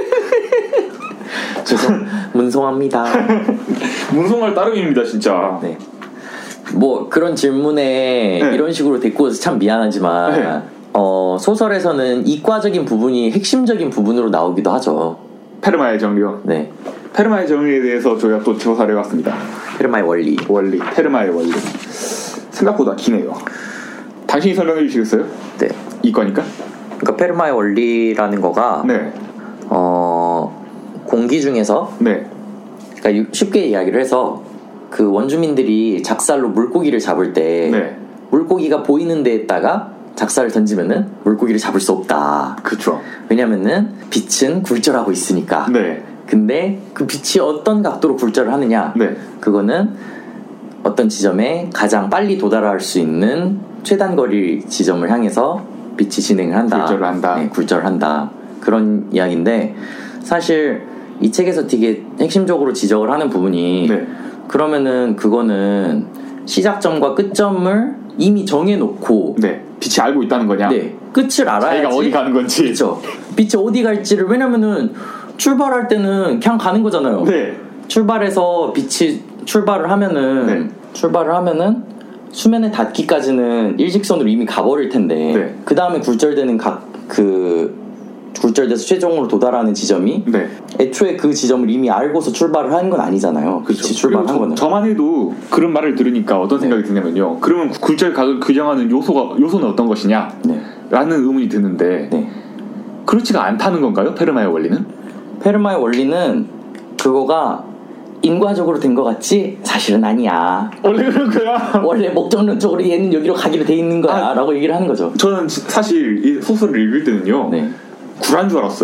죄송 문송합니다. 문송할 따름입니다 진짜. 네. 뭐 그런 질문에 네. 이런 식으로 데리고 와서 참 미안하지만 네. 어, 소설에서는 이과적인 부분이 핵심적인 부분으로 나오기도 하죠. 페르마의 정리요. 네. 페르마의 정리에 대해서 저희가 또 조사를 해왔습니다. 페르마의 원리. 원리, 페르마의 원리. 생각보다 기네요. 당신이 설명해 주시겠어요? 네. 이과니까? 그러니까 페르마의 원리라는 거가 네. 어, 공기 중에서 네. 그러니까 쉽게 이야기를 해서 그 원주민들이 작살로 물고기를 잡을 때 네. 물고기가 보이는 데에다가 작살을 던지면은 물고기를 잡을 수 없다. 그쵸. 왜냐면은 빛은 굴절하고 있으니까. 네. 근데 그 빛이 어떤 각도로 굴절을 하느냐? 네. 그거는 어떤 지점에 가장 빨리 도달할 수 있는 최단 거리 지점을 향해서 빛이 진행을 한다. 굴절을 한다. 네, 굴절을 한다. 그런 이야기인데 사실 이 책에서 되게 핵심적으로 지적을 하는 부분이 네. 그러면은 그거는 시작점과 끝점을 이미 정해놓고 네. 빛이 알고 있다는 거냐? 네. 끝을 알아야지. 자기가 어디 가는 건지. 그렇죠. 빛이 어디 갈지를 왜냐면은 출발할 때는 그냥 가는 거잖아요. 네. 출발해서 빛이 출발을 하면은 네. 출발을 하면은 수면에 닿기까지는 일직선으로 이미 가버릴 텐데 네. 그 다음에 굴절되는 각 그 굴절돼서 최종으로 도달하는 지점이 네. 애초에 그 지점을 이미 알고서 출발을 하는 건 아니잖아요. 빛이 그렇죠. 출발한 거는. 저만 해도 그런 말을 들으니까 어떤 생각이 네. 드냐면요. 그러면 굴절 각을 규정하는 요소가 요소는 어떤 것이냐? 네. 라는 의문이 드는데 네. 그렇지가 않다는 건가요? 페르마의 원리는? 페르마의 원리는 그거가 인과적으로 된 것 같지 사실은 아니야. 원래 그런 거야. 원래 목적론적으로 얘는 여기로 가기로 돼 있는 거야. 아, 라고 얘기를 하는 거죠. 저는 사실 이 소설을 읽을 때는요. 네. 구란 줄 알았어요.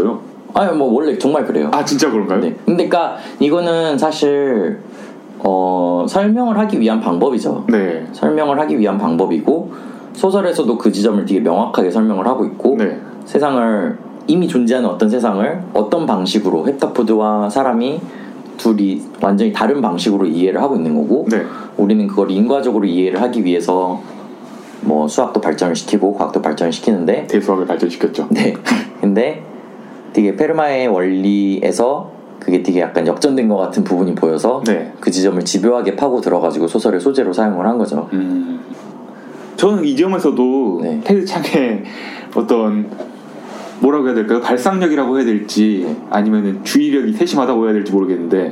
아니 뭐 원래 정말 그래요. 아 진짜 그런가요? 네. 근데 그러니까 이거는 사실 어, 설명을 하기 위한 방법이죠. 네. 설명을 하기 위한 방법이고 소설에서도 그 지점을 되게 명확하게 설명을 하고 있고 네. 세상을 이미 존재하는 어떤 세상을 어떤 방식으로 헵타포드와 사람이 둘이 완전히 다른 방식으로 이해를 하고 있는 거고 네. 우리는 그걸 인과적으로 이해를 하기 위해서 뭐 수학도 발전을 시키고 과학도 발전을 시키는데 대수학을 발전시켰죠. 네. 근데 되게 페르마의 원리에서 그게 되게 약간 역전된 것 같은 부분이 보여서 네. 그 지점을 집요하게 파고 들어가지고 소설의 소재로 사용을 한 거죠. 음. 저는 이 점에서도 네. 테드 창의 어떤 뭐라고 해야 될까요? 발상력이라고 해야 될지 네. 아니면 주의력이 세심하다고 해야 될지 모르겠는데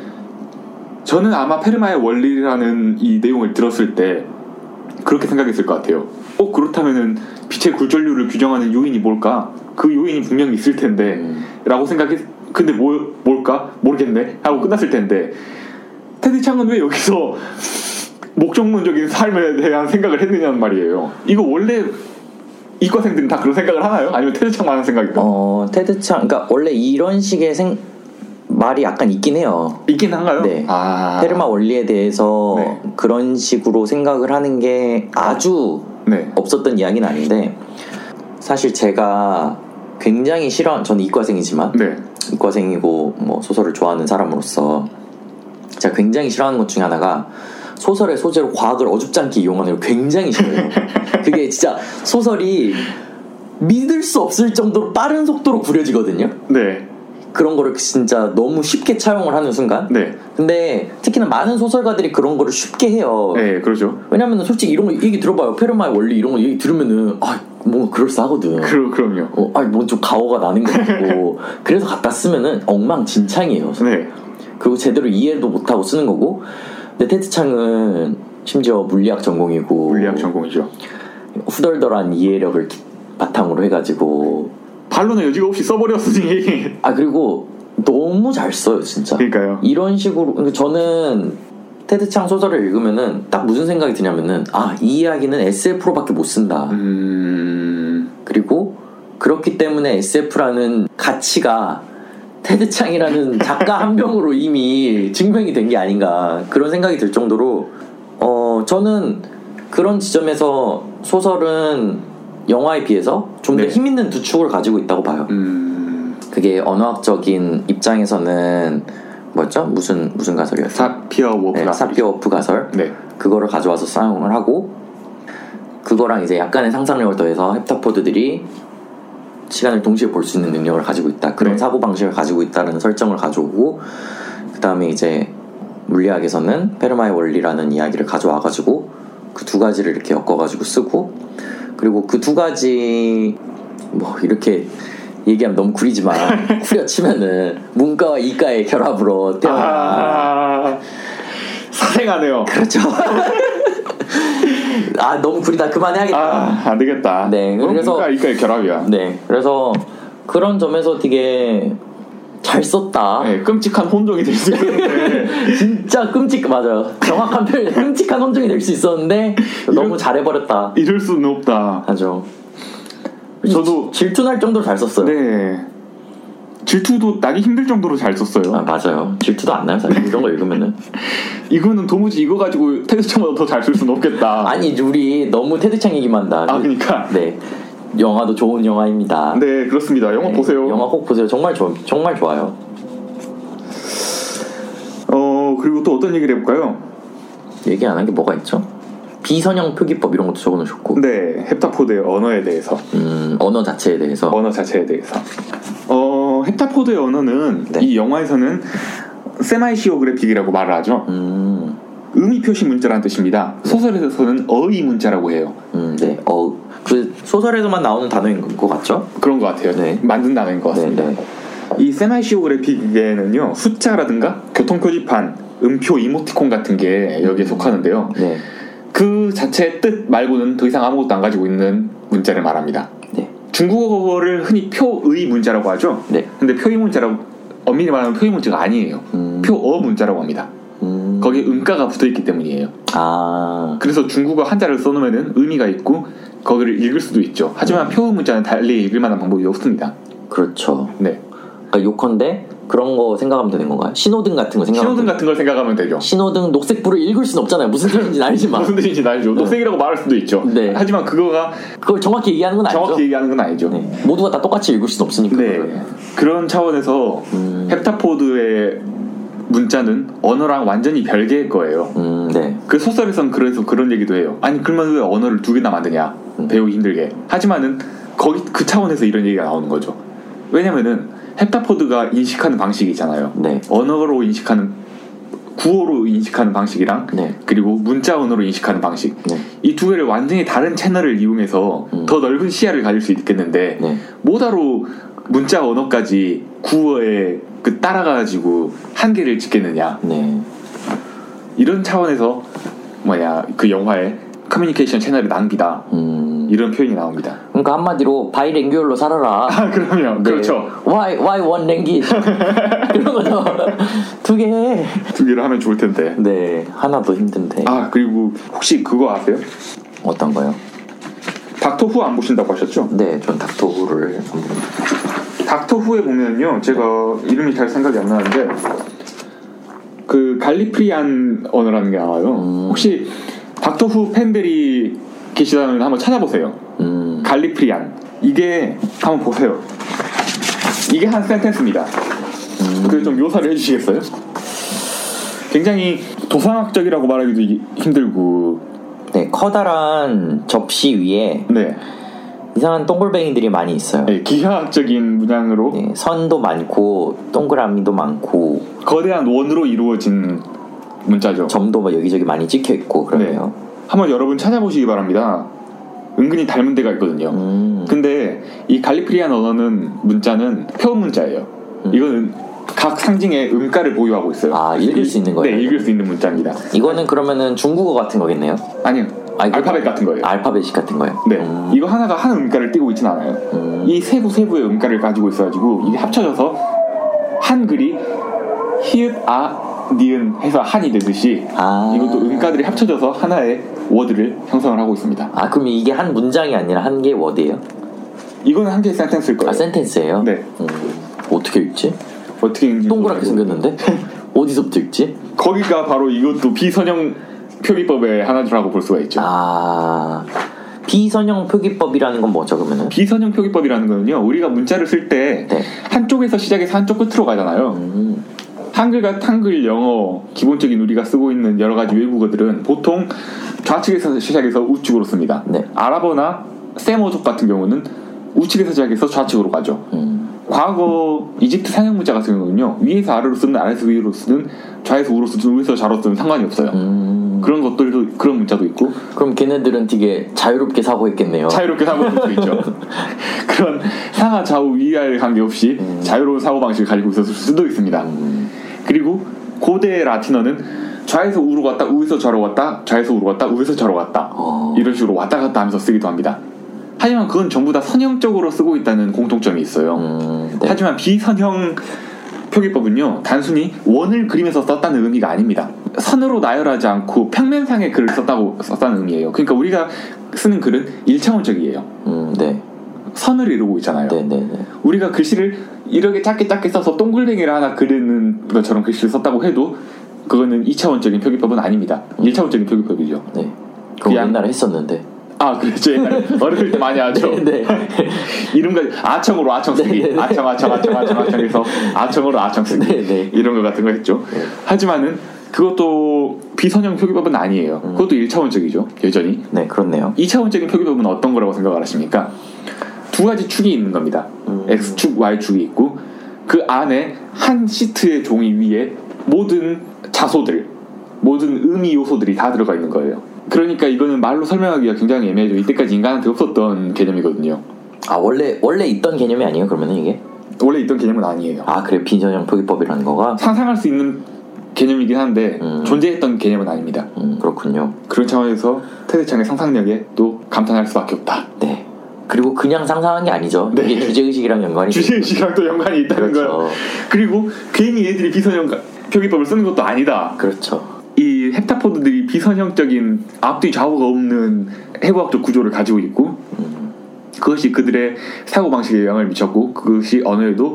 저는 아마 페르마의 원리라는 이 내용을 들었을 때 그렇게 생각했을 것 같아요. 어 그렇다면은 빛의 굴절률을 규정하는 요인이 뭘까? 그 요인이 분명히 있을 텐데 음. 라고 생각했 근데 뭐, 뭘까? 모르겠네 하고 끝났을 텐데 테드 창은 왜 여기서 목적론적인 삶에 대한 생각을 했느냐는 말이에요. 이거 원래 이과생들은 다 그런 생각을 하나요? 아니면 테드 창만 하는 생각인가요? 어, 테드 창, 그러니까 원래 이런 식의 생, 말이 약간 있긴 해요. 있긴 한가요? 네. 아. 페르마 원리에 대해서 네. 그런 식으로 생각을 하는 게 아주 네. 없었던 이야기는 아닌데 사실 제가 굉장히 싫어, 저는 이과생이지만 네. 이과생이고 뭐 소설을 좋아하는 사람으로서 제가 굉장히 싫어하는 것 중에 하나가 소설의 소재로 과학을 어줍잖게 이용하는 걸 굉장히 싫어해요. 그게 진짜 소설이 믿을 수 없을 정도로 빠른 속도로 구려지거든요. 네. 그런 거를 진짜 너무 쉽게 차용을 하는 순간. 네. 근데 특히나 많은 소설가들이 그런 거를 쉽게 해요. 네, 그러죠. 왜냐면 솔직히 이런 거 얘기 들어봐요. 페르마의 원리 이런 거 얘기 들으면은 아 뭔가 그럴싸하거든. 그, 그럼요. 어, 아니 뭔 좀 가오가 나는 거 같고 그래서 갖다 쓰면은 엉망진창이에요. 네. 그리고 제대로 이해도 못하고 쓰는 거고. 근데 테드 창은 심지어 물리학 전공이고 물리학 전공이죠. 후덜덜한 이해력을 바탕으로 해가지고 반론의 여지가 없이 써버렸으니. 아 그리고 너무 잘 써요 진짜. 그러니까요. 이런 식으로 저는 테드 창 소설을 읽으면은 딱 무슨 생각이 드냐면은 아 이 이야기는 에스에프로밖에 못 쓴다. 음... 그리고 그렇기 때문에 에스에프라는 가치가 테드 창이라는 작가 한 명으로 이미 증명이 된 게 아닌가 그런 생각이 들 정도로 어 저는 그런 지점에서 소설은 영화에 비해서 좀 더 네. 힘있는 두 축을 가지고 있다고 봐요. 음... 그게 언어학적인 입장에서는 뭐였죠? 무슨 무슨 가설이었죠? 사피어워프 네, 가설. 사피어워프 가설. 네. 그거를 가져와서 사용을 하고 그거랑 이제 약간의 상상력을 더해서 헵타포드들이 시간을 동시에 볼 수 있는 능력을 가지고 있다. 그런 네. 사고방식을 가지고 있다는 설정을 가져오고 그 다음에 이제 물리학에서는 페르마의 원리라는 이야기를 가져와가지고 그 두 가지를 이렇게 엮어가지고 쓰고 그리고 그 두 가지 뭐 이렇게 얘기하면 너무 구리지만 후려치면은 문과와 이과의 결합으로 태어난 아... 사생하네요. 그렇죠. 아 너무 구리다 그만해야겠다. 아 안되겠다. 네 그래서 문과 이과의 결합이야. 네 그래서 그런 점에서 되게 잘 썼다. 네, 끔찍한 혼종이 될 수 있는데 진짜 끔찍 맞아요. 정확한 표현 끔찍한 혼종이 될 수 있었는데 너무 이럴, 잘해버렸다. 이럴 수는 없다. 하죠. 저도 질투날 정도로 잘 썼어요. 네 질투도 나기 힘들 정도로 잘 썼어요. 아 맞아요. 질투도 안 나요 사실 이런 거 읽으면은. 이거는 도무지 이거 가지고 테드 창보다 더 잘 쓸 수는 없겠다. 아니 우리 너무 테드 창 얘기만 한다. 아 그러니까 네 영화도 좋은 영화입니다. 네 그렇습니다. 영화 네, 보세요. 영화 꼭 보세요. 정말 좋 정말 좋아요. 어 그리고 또 어떤 얘기를 해볼까요? 얘기 안 한 게 뭐가 있죠? 비선형 표기법 이런 것도 적어놓으셨고. 네 헵타포드의 언어에 대해서. 음 언어 자체에 대해서. 언어 자체에 대해서. 어 헵타포드의 언어는 네. 이 영화에서는 세마이시오그래픽이라고 말을 하죠. 음. 의미 표시 문자라는 뜻입니다. 소설에서는 어의 문자라고 해요. 음, 네. 어, 그 소설에서만 나오는 단어인 것 같죠? 그런 것 같아요. 네. 만든 단어인 것 같습니다. 네, 네. 이 세마이시오그래픽에는요 숫자라든가 교통표지판, 음표, 이모티콘 같은 게 여기에 속하는데요. 네. 그 자체의 뜻 말고는 더 이상 아무것도 안 가지고 있는 문자를 말합니다. 네. 중국어를 흔히 표의 문자라고 하죠. 네. 근데 표의 문자라고 엄밀히 말하면 표의 문자가 아니에요. 음. 표어 문자라고 합니다. 음. 거기에 음가가 붙어있기 때문이에요. 아. 그래서 중국어 한자를 써놓으면 의미가 있고 거기를 읽을 수도 있죠. 하지만 표어 문자는 달리 읽을 만한 방법이 없습니다. 그렇죠. 네. 그러니까 요컨대 그런 거 생각하면 되는 건가요? 신호등 같은 거 생각하면 신호등 같은 걸 생각하면 되죠. 신호등 녹색불을 읽을 수는 없잖아요. 무슨 뜻인지 알지만 무슨 뜻인지 알죠. 네. 녹색이라고 말할 수도 있죠. 네. 하지만 그거가 그걸 정확히 얘기하는 건 아니죠. 정확히 얘기하는 건 아니죠. 네. 모두가 다 똑같이 읽을 수는 없으니까. 네. 그런 차원에서 음. 헵타포드의 문자는 언어랑 완전히 별개의 거예요. 음, 네. 그 소설에선 그래서 그런 얘기도 해요. 아니 그러면 왜 언어를 두 개나 만드냐? 음. 배우기 힘들게. 하지만은 거기 그 차원에서 이런 얘기가 나오는 거죠. 왜냐면은 헵타포드가 인식하는 방식이 있잖아요. 네. 언어로 인식하는 구어로 인식하는 방식이랑 네. 그리고 문자 언어로 인식하는 방식 네. 이 두 개를 완전히 다른 채널을 이용해서 음. 더 넓은 시야를 가질 수 있겠는데 네. 뭐다로 문자 언어까지 구어에 그 따라가지고 한계를 짓겠느냐. 네. 이런 차원에서 뭐냐 그 영화의 커뮤니케이션 채널의 낭비다. 음. 이런 표현이 나옵니다. 그러니까 한마디로 바이랭규얼로 살아라. 아, 그럼요. 네. 그렇죠. Why why one language? 그런 거죠. 두 개 해. 두 개를 하면 좋을 텐데. 네, 하나도 힘든데. 아, 그리고 혹시 그거 아세요? 어떤 거요? 닥터 후 안 보신다고 하셨죠? 네, 전 닥터 후를 안 봅니다. 닥터 후에 보면요, 제가 이름이 잘 생각이 안 나는데 그 갈리프리안 언어라는 게 나와요. 음. 혹시 닥터 후 팬들이 계시다면 한번 찾아보세요. 음. 갈리프리안. 이게 한번 보세요. 이게 한 센텐스입니다. 음. 그래서 좀 묘사를 해주시겠어요? 굉장히 도상학적이라고 말하기도 힘들고. 네, 커다란 접시 위에 네. 이상한 동글뱅이들이 많이 있어요. 네, 기하학적인 문양으로. 네, 선도 많고 동그라미도 많고. 거대한 원으로 이루어진 문자죠. 점도 막 여기저기 많이 찍혀 있고 그러네요. 네. 한번 여러분 찾아보시기 바랍니다. 은근히 닮은 데가 있거든요. 음. 근데 이 갈리프리안 언어는 문자는 표현 문자예요. 음. 이거는 각 상징의 음가를 보유하고 있어요. 아, 읽을 수 있는 거예요? 네, 읽을 수 있는 문자입니다. 이거는 그러면은 중국어 같은 거겠네요? 아니요. 아, 알파벳 같은 거예요. 알파벳 같은 거예요? 네. 음. 이거 하나가 한 음가를 띠고 있진 않아요. 음. 이 세부 세부의 음가를 가지고 있어가지고 이게 합쳐져서 한글이 히읗 아 니은 해서 한이 되듯이 아. 이것도 음가들이 합쳐져서 하나의 워드를 형성을 하고 있습니다. 아, 그럼 이게 한 문장이 아니라 한 개의 워드예요? 이거는 한 개의 센텐스일 거예요. 아, 센텐스예요? 네. 음. 어떻게 읽지? 어떻게 읽는지 동그랗게 생겼는데? 어디서부터 읽지? 거기가 바로 이것도 비선형 표기법의 하나라고 볼 수가 있죠. 아, 비선형 표기법이라는 건 뭐죠, 그러면은? 비선형 표기법이라는 거는요, 우리가 문자를 쓸 때 네. 한쪽에서 시작해서 한쪽 끝으로 가잖아요. 음. 한글과 한글, 영어, 기본적인 우리가 쓰고 있는 여러 가지 외국어들은 보통 좌측에서 시작해서 우측으로 씁니다. 네. 아랍어나 세모족 같은 경우는 우측에서 시작해서 좌측으로 가죠. 음. 과거 이집트 상형 문자 같은 경우는요, 위에서 아래로 쓰는, 아래에서 위로 쓰는, 좌에서 우로 쓰는, 위에서 좌로 쓰는 상관이 없어요. 음. 그런 것들도, 그런 문자도 있고. 그럼 걔네들은 되게 자유롭게 사고했겠네요. 자유롭게 사고할 수 있죠. 그런 상하 좌우 위아래 관계없이 음. 자유로운 사고방식을 가지고 있었을 수도 있습니다. 음. 그리고 고대 라틴어는 좌에서 우로 갔다, 우에서 좌로 갔다, 좌에서 우로 갔다, 우에서 좌로 갔다. 어. 이런 식으로 왔다 갔다 하면서 쓰기도 합니다. 하지만 그건 전부 다 선형적으로 쓰고 있다는 공통점이 있어요. 음, 네. 하지만 비선형 표기법은요, 단순히 원을 그리면서 썼다는 의미가 아닙니다. 선으로 나열하지 않고 평면상의 글을 썼다고 썼다는 의미예요. 그러니까 우리가 쓰는 글은 일차원적이에요. 음, 네. 선을 이루고 있잖아요. 네, 네, 네. 우리가 글씨를 이렇게 짧게 짧게 써서 동글뱅이를 하나 그리는 것처럼 글씨를 썼다고 해도 그거는 이차원적인 표기법은 아닙니다. 일차원적인 표기법이죠. 네. 그거 옛날에 했었는데. 아, 그렇죠. 옛날에 어렸을 때 많이 하죠. 네, 네. 이름과 아청으로 아청 쓰기. 네, 네. 아청, 아청, 아청, 아청, 아청 해서 아청으로 아청 쓰기. 네, 네. 이런 거 같은 거 했죠. 네. 하지만은 그것도 비선형 표기법은 아니에요. 음. 그것도 일차원적이죠. 여전히. 네, 그렇네요. 이차원적인 표기법은 어떤 거라고 생각을 하십니까? 두 가지 축이 있는 겁니다. 음. X축, Y축이 있고 그 안에 한 시트의 종이 위에 모든 자소들, 모든 의미 요소들이 다 들어가 있는 거예요. 그러니까 이거는 말로 설명하기가 굉장히 애매하죠. 이때까지 인간한테 없었던 개념이거든요. 아, 원래 원래 있던 개념이 아니에요? 그러면은 이게? 원래 있던 개념은 아니에요. 아, 그래. 비선형 표기법이라는 거가? 상상할 수 있는 개념이긴 한데 음. 존재했던 개념은 아닙니다. 음, 그렇군요. 그런 차원에서 테드창의 상상력에 또 감탄할 수밖에 없다. 네. 그리고 그냥 상상한 게 아니죠. 네. 이게 주제의식이랑 연관이 주제의식이랑 또 연관이 있다는 그렇죠. 거예요. 그리고 괜히 얘들이 비선형 표기법을 쓰는 것도 아니다. 그렇죠. 이 헵타포드들이 비선형적인 앞뒤 좌우가 없는 해부학적 구조를 가지고 있고 음. 그것이 그들의 사고방식에 영향을 미쳤고 그것이 언어에도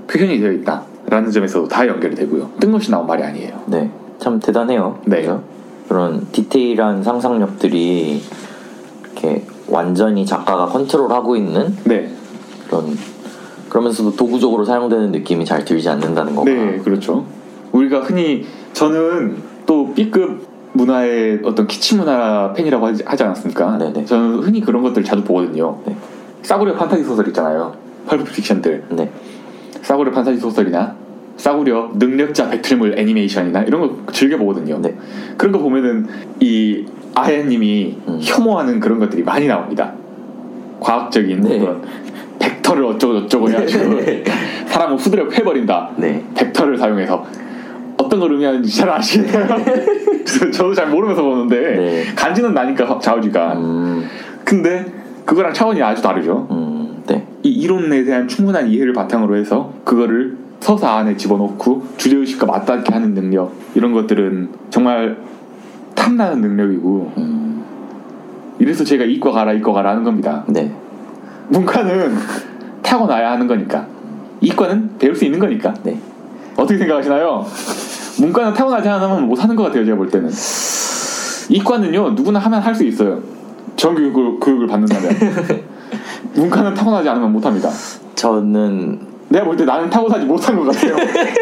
표현이 되어 있다라는 점에서도 다 연결이 되고요. 뜬금없이 나온 말이 아니에요. 네, 참 대단해요. 네. 그죠? 그런 디테일한 상상력들이 이렇게 완전히 작가가 컨트롤하고 있는 네. 그런 그러면서도 도구적으로 사용되는 느낌이 잘 들지 않는다는 거가. 네, 그렇죠. 우리가 흔히 저는 또 B급 문화의 어떤 키치 문화 팬이라고 하지, 하지 않았습니까? 네네. 저는 흔히 그런 것들 자주 보거든요. 네. 싸구려 판타지 소설 있잖아요. 펄프 픽션들. 네. 싸구려 판타지 소설이나 싸구려 능력자 배틀물 애니메이션이나 이런 거 즐겨 보거든요. 네. 그런 거 보면은 이 아야님이 음. 혐오하는 그런 것들이 많이 나옵니다. 과학적인 네. 그런 벡터를 어쩌고 저쩌고 해가지고 네. 사람을 후드려 패버린다. 네. 벡터를 사용해서 어떤 걸 의미하는지 잘 아시나요? 저도 잘 모르면서 보는데 네. 간지는 나니까 좌우지가. 음, 근데 그거랑 차원이 아주 다르죠. 음, 네. 이 이론에 대한 충분한 이해를 바탕으로 해서 그거를 서사 안에 집어넣고 주제의식과 맞닿게 하는 능력, 이런 것들은 정말 탐나는 능력이고, 음, 이래서 제가 이과 가라 이과 가라 하는 겁니다. 네. 문과는 타고나야 하는 거니까, 이과는 배울 수 있는 거니까. 네. 어떻게 생각하시나요? 문과는 타고나지 않으면 못 하는 것 같아요. 제가 볼 때는. 이과는요, 누구나 하면 할 수 있어요. 정규육을 교육을 받는다면. 문과는 타고나지 않으면 못합니다. 저는 내가 볼 때 나는 타고나지 못한 것 같아요.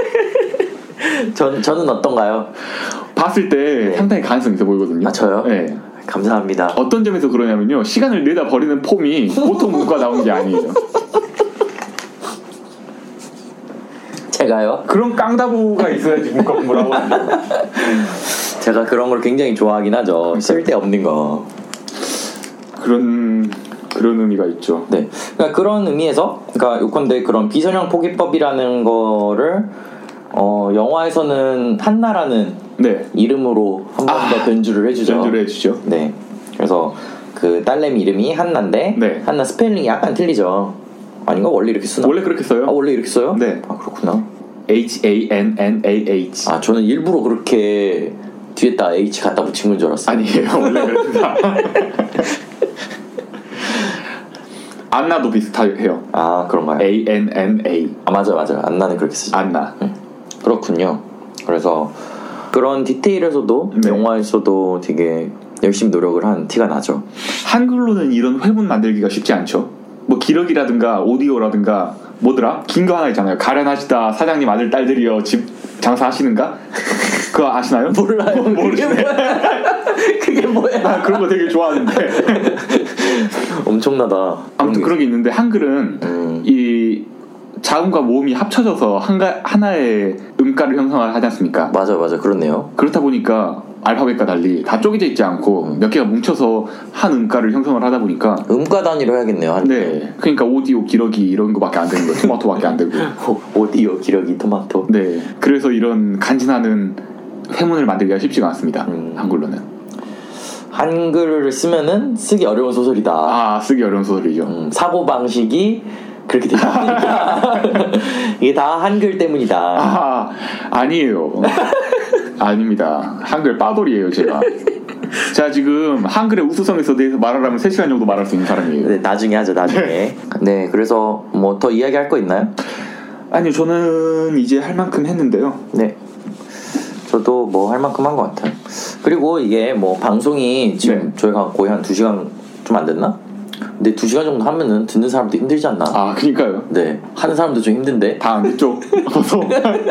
전, 저는 어떤가요? 봤을 때 네. 상당히 가능성이 있어 보이거든요. 아, 저요? 네. 감사합니다. 어떤 점에서 그러냐면요, 시간을 내다 버리는 폼이 보통 문과 나오는 게 아니에요. 제가요? 그런 깡다부가 있어야지 문과 공부를 하거든요. 제가 그런 걸 굉장히 좋아하긴 하죠. 쓸데없는 거. 그런 그런 의미가 있죠. 네. 그러니까 그런 의미에서, 그러니까 요컨대 그런 비선형 포기법이라는 거를 어, 영화에서는 한나라는 네. 이름으로 한 번 더 아, 변주를 해주죠. 변주를 해주죠. 네. 그래서 그 딸내미 이름이 한나인데 네. 한나 스펠링이 약간 틀리죠. 아닌가? 원래 이렇게 쓰나? 원래 그렇게 써요. 아, 원래 이렇게 써요? 네. 아, 그렇구나. H A N N A H. 아, 저는 일부러 그렇게 뒤에다 H 갖다 붙인 건 줄 알았어요. 아니에요. 원래 그렇습니다. 안나도 비슷해요. 아, 그런가요? A N N A. 아, 맞아요, 맞아요. 안나는 그렇게 쓰죠. 안나. 네. 그렇군요. 그래서 그런 디테일에서도 네. 영화에서도 되게 열심히 노력을 한 티가 나죠. 한글로는 이런 회문 만들기가 쉽지 않죠. 뭐 기러기라든가 오디오라든가 뭐더라? 긴 거 하나 있잖아요. 가련하시다 사장님 아들 딸들이여 집 장사하시는가? 그거 아시나요? 몰라요. 모르시네. 그게 뭐야? 나 그런 거 되게 좋아하는데. 엄청나다. 아무튼 그런 게 있는데 한글은 음. 이 자음과 모음이 합쳐져서 한가, 하나의 음가를 형성을 하지 않습니까? 맞아, 맞아, 그렇네요. 그렇다 보니까 알파벳과 달리 다 쪼개져 있지 않고 음. 몇 개가 뭉쳐서 한 음가를 형성을 하다 보니까 음가 단위로 해야겠네요. 한 네, 그러니까 오디오, 기러기 이런 거밖에 안 되는 거예요. 토마토밖에 안 되고. 오디오, 기러기, 토마토. 네, 그래서 이런 간지나는 회문을 만들기가 쉽지가 않습니다. 음. 한글로는. 한글을 쓰면은 쓰기 어려운 소설이다. 아, 쓰기 어려운 소설이죠. 음, 사고 방식이 그렇게 되니까 이게 다 한글 때문이다. 아, 아니에요. 아닙니다. 한글 빠돌이에요, 제가. 자, 지금 한글의 우수성에 대해서 말하려면 세 시간 정도 말할 수 있는 사람이에요. 네, 나중에 하죠, 나중에. 네, 그래서 뭐 더 이야기할 거 있나요? 아니요, 저는 이제 할 만큼 했는데요. 네. 저도 뭐 할 만큼 한 것 같아요. 그리고 이게 뭐 방송이 지금 네. 저희가 거의 한 두 시간 좀 안 됐나? 근데 두 시간 정도 하면은 듣는 사람도 힘들지 않나? 아, 그니까요. 네. 하는 사람도 좀 힘든데. 다 안 됐죠. 어서.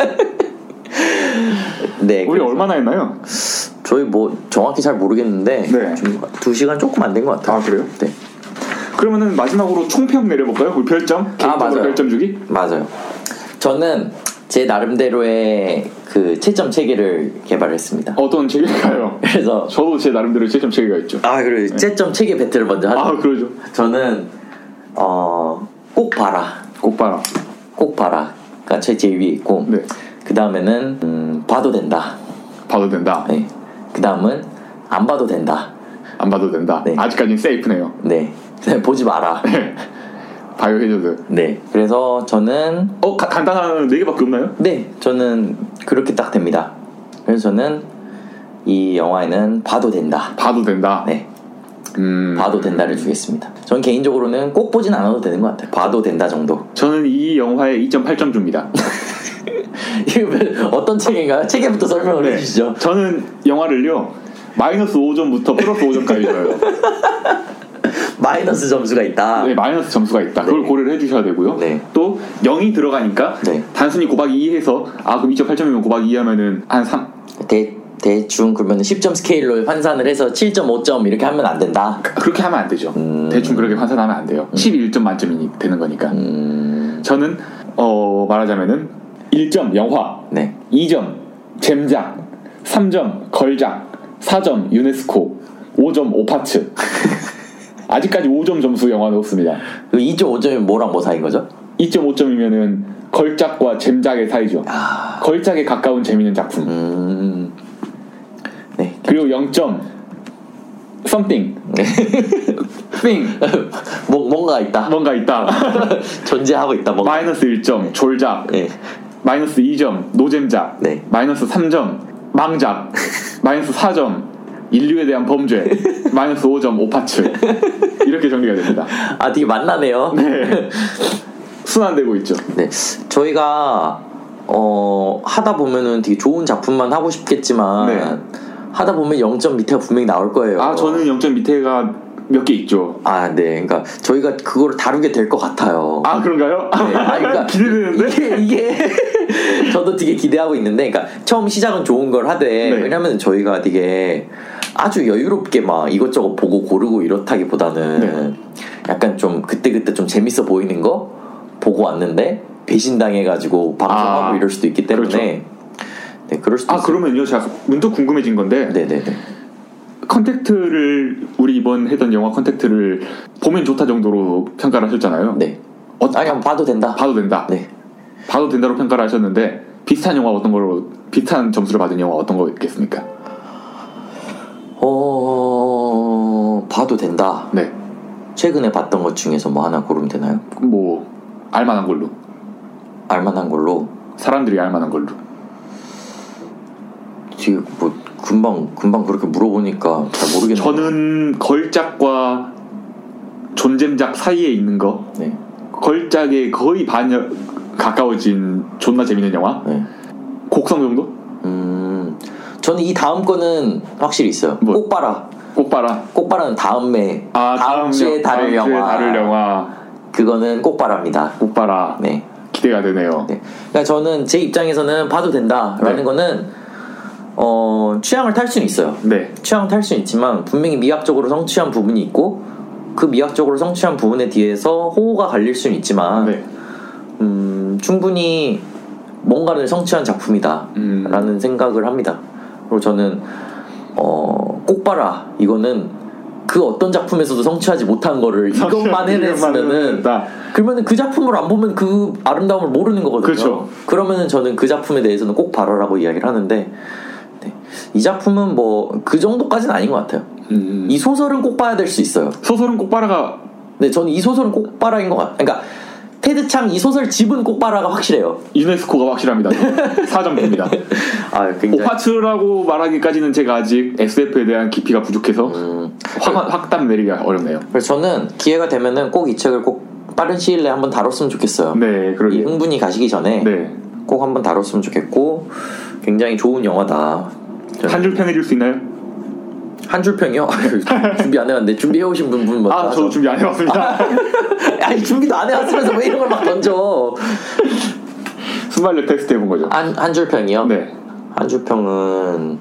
네. 우리 얼마나 했나요? 저희 뭐 정확히 잘 모르겠는데 네. 좀 두 시간 조금 안 된 것 같아요. 아, 그래요? 네. 그러면은 마지막으로 총평 내려볼까요? 우리 별점? 개인적으로 맞아요. 별점 주기? 맞아요. 저는 제 나름대로의 그 채점 체계를 개발했습니다. 어떤 체계일까요? 그래서 저도 제 나름대로 채점 체계가 있죠. 아, 그래. 채점 체계 배틀을 먼저 하죠. 아, 그러죠. 저는 어, 꼭 봐라. 꼭 봐라. 꼭 봐라가 제 제일 위에 있고, 네. 그 다음에는 음, 봐도 된다. 봐도 된다. 네. 그 다음은 안 봐도 된다. 안 봐도 된다. 네. 아직까지는 세이프네요. 네. 보지 마라. 바이오 해저드. 네. 그래서 저는 어, 가, 간단한 네 개밖에 없나요? 네, 저는 그렇게 딱 됩니다. 그래서 저는 이 영화에는 봐도 된다. 봐도 된다. 네. 음. 봐도 된다를 주겠습니다. 전 개인적으로는 꼭 보진 않아도 되는 것 같아요. 봐도 된다 정도. 저는 이 영화에 이 점 팔 점 줍니다. 이거 어떤 책인가요? 책에부터 설명을 네. 해주시죠. 저는 영화를요 마이너스 오 점부터 플러스 오 점까지 줘요. 마이너스 점수가 있다. 네, 마이너스 점수가 있다. 네. 그걸 고려를 해주셔야 되고요. 네. 또 영이 들어가니까 네. 단순히 곱하기 이 해서 아 그럼 이 점 팔 점이면 곱하기 이 하면은 한 삼. 대, 대충 그러면 십 점 스케일로 환산을 해서 칠 점 오 점 이렇게 하면 안 된다. 그렇게 하면 안 되죠. 음. 대충 그렇게 환산하면 안 돼요. 음. 십일 점 만점이 되는 거니까. 음. 저는 어 말하자면은 일 점 영화, 네. 이 점 잼작, 삼 점 걸작, 사 점 유네스코, 오 점 오파츠. 아직까지 오 점 점수 영화 넣었습니다. 그 이 점 오 점이 뭐랑 뭐 사이인 거죠? 이 점 오 점이면은 걸작과 잼작의 사이죠. 아. 걸작에 가까운 재미있는 작품. 음. 네. 그리고 영 점 something, 네. thing, 뭐, 뭔가 있다. 뭔가 있다. 존재하고 있다. 뭔가. 마이너스 일 점 졸작, 네. 마이너스 이 점 노잼작, 네. 마이너스 삼 점 망작, 마이너스 사 점 인류에 대한 범죄, 마이너스 오 점 오파츠. 이렇게 정리가 됩니다. 아, 되게 만나네요. 네. 순환되고 있죠. 네. 저희가 어, 하다 보면은 되게 좋은 작품만 하고 싶겠지만 네. 하다 보면 영 점 밑에가 분명히 나올 거예요. 아 저는 영 점 밑에가 몇 개 있죠. 아, 네. 그러니까 저희가 그거를 다루게 될 것 같아요. 아 그런가요? 네. 아, 그러니까 기대되는데? 이게, 이게 저도 되게 기대하고 있는데, 그러니까 처음 시작은 좋은 걸 하되, 네. 왜냐면 저희가 되게 아주 여유롭게 막 이것저것 보고 고르고 이렇다기보다는 네. 약간 좀 그때그때 좀 재밌어 보이는 거 보고 왔는데 배신당해가지고 방송하고 아, 이럴 수도 있기 때문에 그렇죠. 네, 그럴 수도 아 있어요. 그러면요, 제가 문득 궁금해진 건데, 네네네. 컨택트를 우리 이번 했던 영화 컨택트를 보면 좋다 정도로 평가를 하셨잖아요. 네. 어, 아니, 한번 봐도 된다. 봐도 된다. 네. 봐도 된다로 평가를 하셨는데 비슷한 영화 어떤 걸로 비슷한 점수를 받은 영화 어떤 거 있겠습니까? 어 봐도 된다. 네. 최근에 봤던 것 중에서 뭐 하나 고르면 되나요? 뭐 알만한 걸로. 알만한 걸로. 사람들이 알만한 걸로. 지금 뭐 금방 금방 그렇게 물어보니까 잘 모르겠네요. 저는 걸작과 존잼작 사이에 있는 거. 네. 걸작에 거의 반 가까워진 존나 재밌는 영화. 네. 곡성 정도? 음, 저는 이 다음 거는 확실히 있어요. 뭐? 꼭 봐라. 꼭 봐라. 꼭 봐라는 다음에 아, 다음 주에 다룰 다음 주에 영화. 다룰 영화. 그거는 꼭 봐랍니다. 꼭 봐라. 네. 기대가 되네요. 네. 그러니까 저는 제 입장에서는 봐도 된다라는 네. 거는 어, 취향을 탈 수는 있어요. 네. 취향을 탈 수는 있지만 분명히 미학적으로 성취한 부분이 있고 그 미학적으로 성취한 부분에 대해서 호호가 갈릴 수는 있지만 네. 음, 충분히 뭔가를 성취한 작품이다 음. 라는 생각을 합니다. 그리고 저는 어, 꼭 봐라 이거는 그 어떤 작품에서도 성취하지 못한 거를 이것만 해냈으면은 그러면은 그 작품을 안 보면 그 아름다움을 모르는 거거든요. 그렇죠. 그러면은 저는 그 작품에 대해서는 꼭 봐라라고 이야기를 하는데 네. 이 작품은 뭐 그 정도까지는 아닌 것 같아요. 음. 이 소설은 꼭 봐야 될 수 있어요. 소설은 꼭 봐라가. 네, 저는 이 소설은 꼭 봐라인 것 같아요. 그러니까 테드 창 이 소설 집은 꼭 봐라가 확실해요. 유네스코가 확실합니다. 사 점 줍니다. 아, 굉장히. 오파츠라고 말하기까지는 제가 아직 에스에프에 대한 깊이가 부족해서 음, 확, 확답 내리기가 어렵네요. 그래서 저는 기회가 되면은 꼭 이 책을 꼭 빠른 시일 내에 한번 다뤘으면 좋겠어요. 네, 이 그러게요. 흥분이 가시기 전에 네. 꼭 한번 다뤘으면 좋겠고 굉장히 좋은 영화다. 한 줄 평해줄 수 있나요? 한 줄 평이요? 준비 안 해왔는데 준비해오신 분 분 먼저 아, 하죠. 저도 준비 안 해봤습니다. 아니 준비도 안 해왔으면서 왜 이런 걸 막 던져? 순발력 테스트 해본 거죠. 한 한 줄 평이요? 네. 한 줄 평은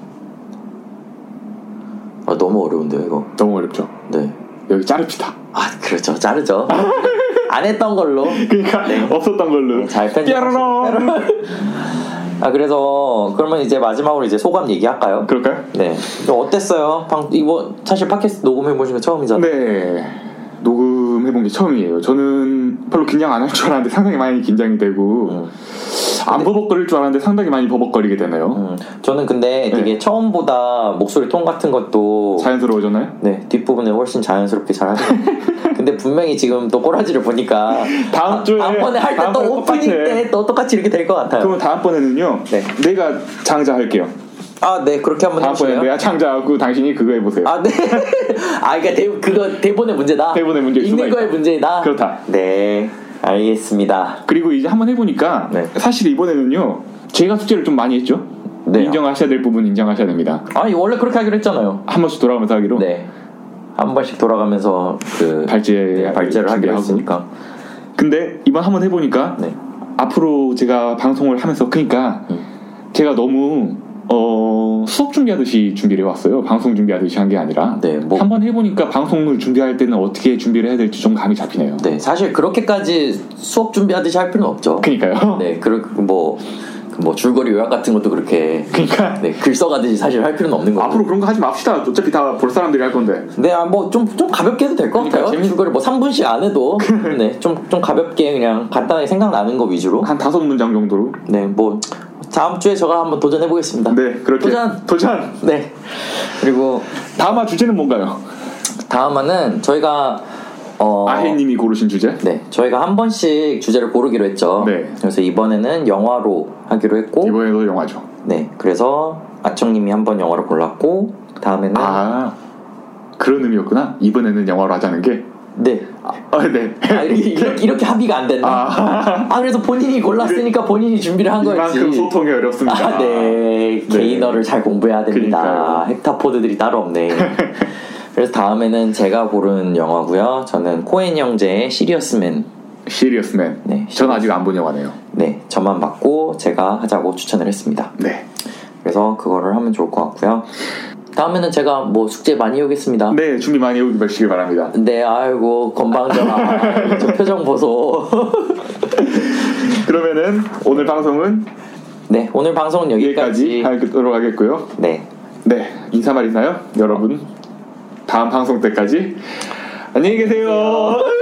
아, 너무 어려운데요 이거. 너무 어렵죠. 네. 여기 자릅시다. 아 그렇죠, 자르죠. 안 했던 걸로. 그러니까 네. 없었던 걸로. 네, 잘 편집. 아 그래서 그러면 이제 마지막으로 이제 소감 얘기할까요? 그럴까요? 네. 어땠어요? 방 이거 사실 팟캐스트 녹음해 보신 거 처음이잖아요. 네. 녹음해본 게 처음이에요. 저는 별로 긴장 안 할 줄 알았는데 상당히 많이 긴장이 되고 음. 안 버벅거릴 줄 알았는데 상당히 많이 버벅거리게 되네요. 음. 저는 근데 되게 네. 처음보다 목소리 톤 같은 것도 자연스러워졌나요? 네 뒷부분에 훨씬 자연스럽게 잘 하죠. 근데 분명히 지금 또 꼬라지를 보니까 다음 주에 다음번에 할 때 또 오프닝 때 또 똑같이 이렇게 될 것 같아요. 그러면 다음번에는요. 네. 내가 장자할게요. 아, 네, 그렇게 한번 다음번에 해보실래요? 내가 창자하고 당신이 그거 해보세요. 아, 네. 아, 그러니까 대, 그거 대본의 문제다. 대본의 문제일 수가 읽는 거의 있다. 문제이다. 그렇다. 네, 알겠습니다. 그리고 이제 한번 해보니까 네. 사실 이번에는요 제가 숙제를 좀 많이 했죠. 네. 인정하셔야 될 부분 인정하셔야 됩니다. 아니, 원래 그렇게 하기로 했잖아요. 한 번씩 돌아가면서 하기로. 네, 한 번씩 돌아가면서 그 발제 네, 발제를 하기로 준비하고. 했으니까. 근데 이번 한번 해보니까 네. 앞으로 제가 방송을 하면서 그러니까 음. 제가 너무 어, 수업 준비하듯이 준비를 해왔어요. 방송 준비하듯이 한 게 아니라. 네, 뭐 한번 해보니까 방송을 준비할 때는 어떻게 준비를 해야 될지 좀 감이 잡히네요. 네, 사실 그렇게까지 수업 준비하듯이 할 필요는 없죠. 그러니까요. 네, 그 뭐, 뭐 줄거리 요약 같은 것도 그렇게 그러니까 네, 글 써가듯이 사실 할 필요는 없는 거고. 앞으로 그런 거 하지 맙시다. 어차피 다 볼 사람들이 할 건데. 네, 뭐 좀 좀 가볍게 해도 될 것 그러니까 같아요. 재밌- 줄거리 뭐 삼 분씩 안 해도 네, 좀 좀 가볍게 그냥 간단하게 생각나는 거 위주로. 한 다섯 문장 정도로. 네, 뭐 다음 주에 제가 한번 도전해 보겠습니다. 네, 그렇게. 도전. 도전. 네. 그리고 다음화 주제는 뭔가요? 다음은 저희가 어 아혜님이 고르신 주제? 네, 저희가 한 번씩 주제를 고르기로 했죠. 네. 그래서 이번에는 영화로 하기로 했고, 이번에도 영화죠. 네, 그래서 아청님이 한 번 영화를 골랐고, 다음에는 아, 그런 의미였구나. 이번에는 영화로 하자는 게. 네, 아, 네. 아, 이렇게, 이렇게 이렇게 합의가 안 됐나? 아, 아, 그래서 본인이 골랐으니까 본인이 준비를 한 거였지. 이만큼 소통이 어렵습니다. 아, 네, 개인어를 잘 공부해야 됩니다. 그러니까요. 헥타포드들이 따로 없네. 그래서 다음에는 제가 고른 영화고요. 저는 코엔 형제의 시리어스맨. 시리어스맨. 네, 전 아직 안 본 영화네요. 네, 저만 받고 제가 하자고 추천을 했습니다. 네. 그래서 그거를 하면 좋을 것 같고요. 다음에는 제가 뭐 숙제 많이 해오겠습니다. 네, 준비 많이 해오시길 바랍니다. 네, 아이고 건방져라. 저 표정 보소. 그러면은 오늘 방송은 네, 오늘 방송은 여기까지. 여기까지 하도록 하겠고요. 네, 네, 인사말 있나요? 여러분, 다음 방송 때까지 안녕히 계세요.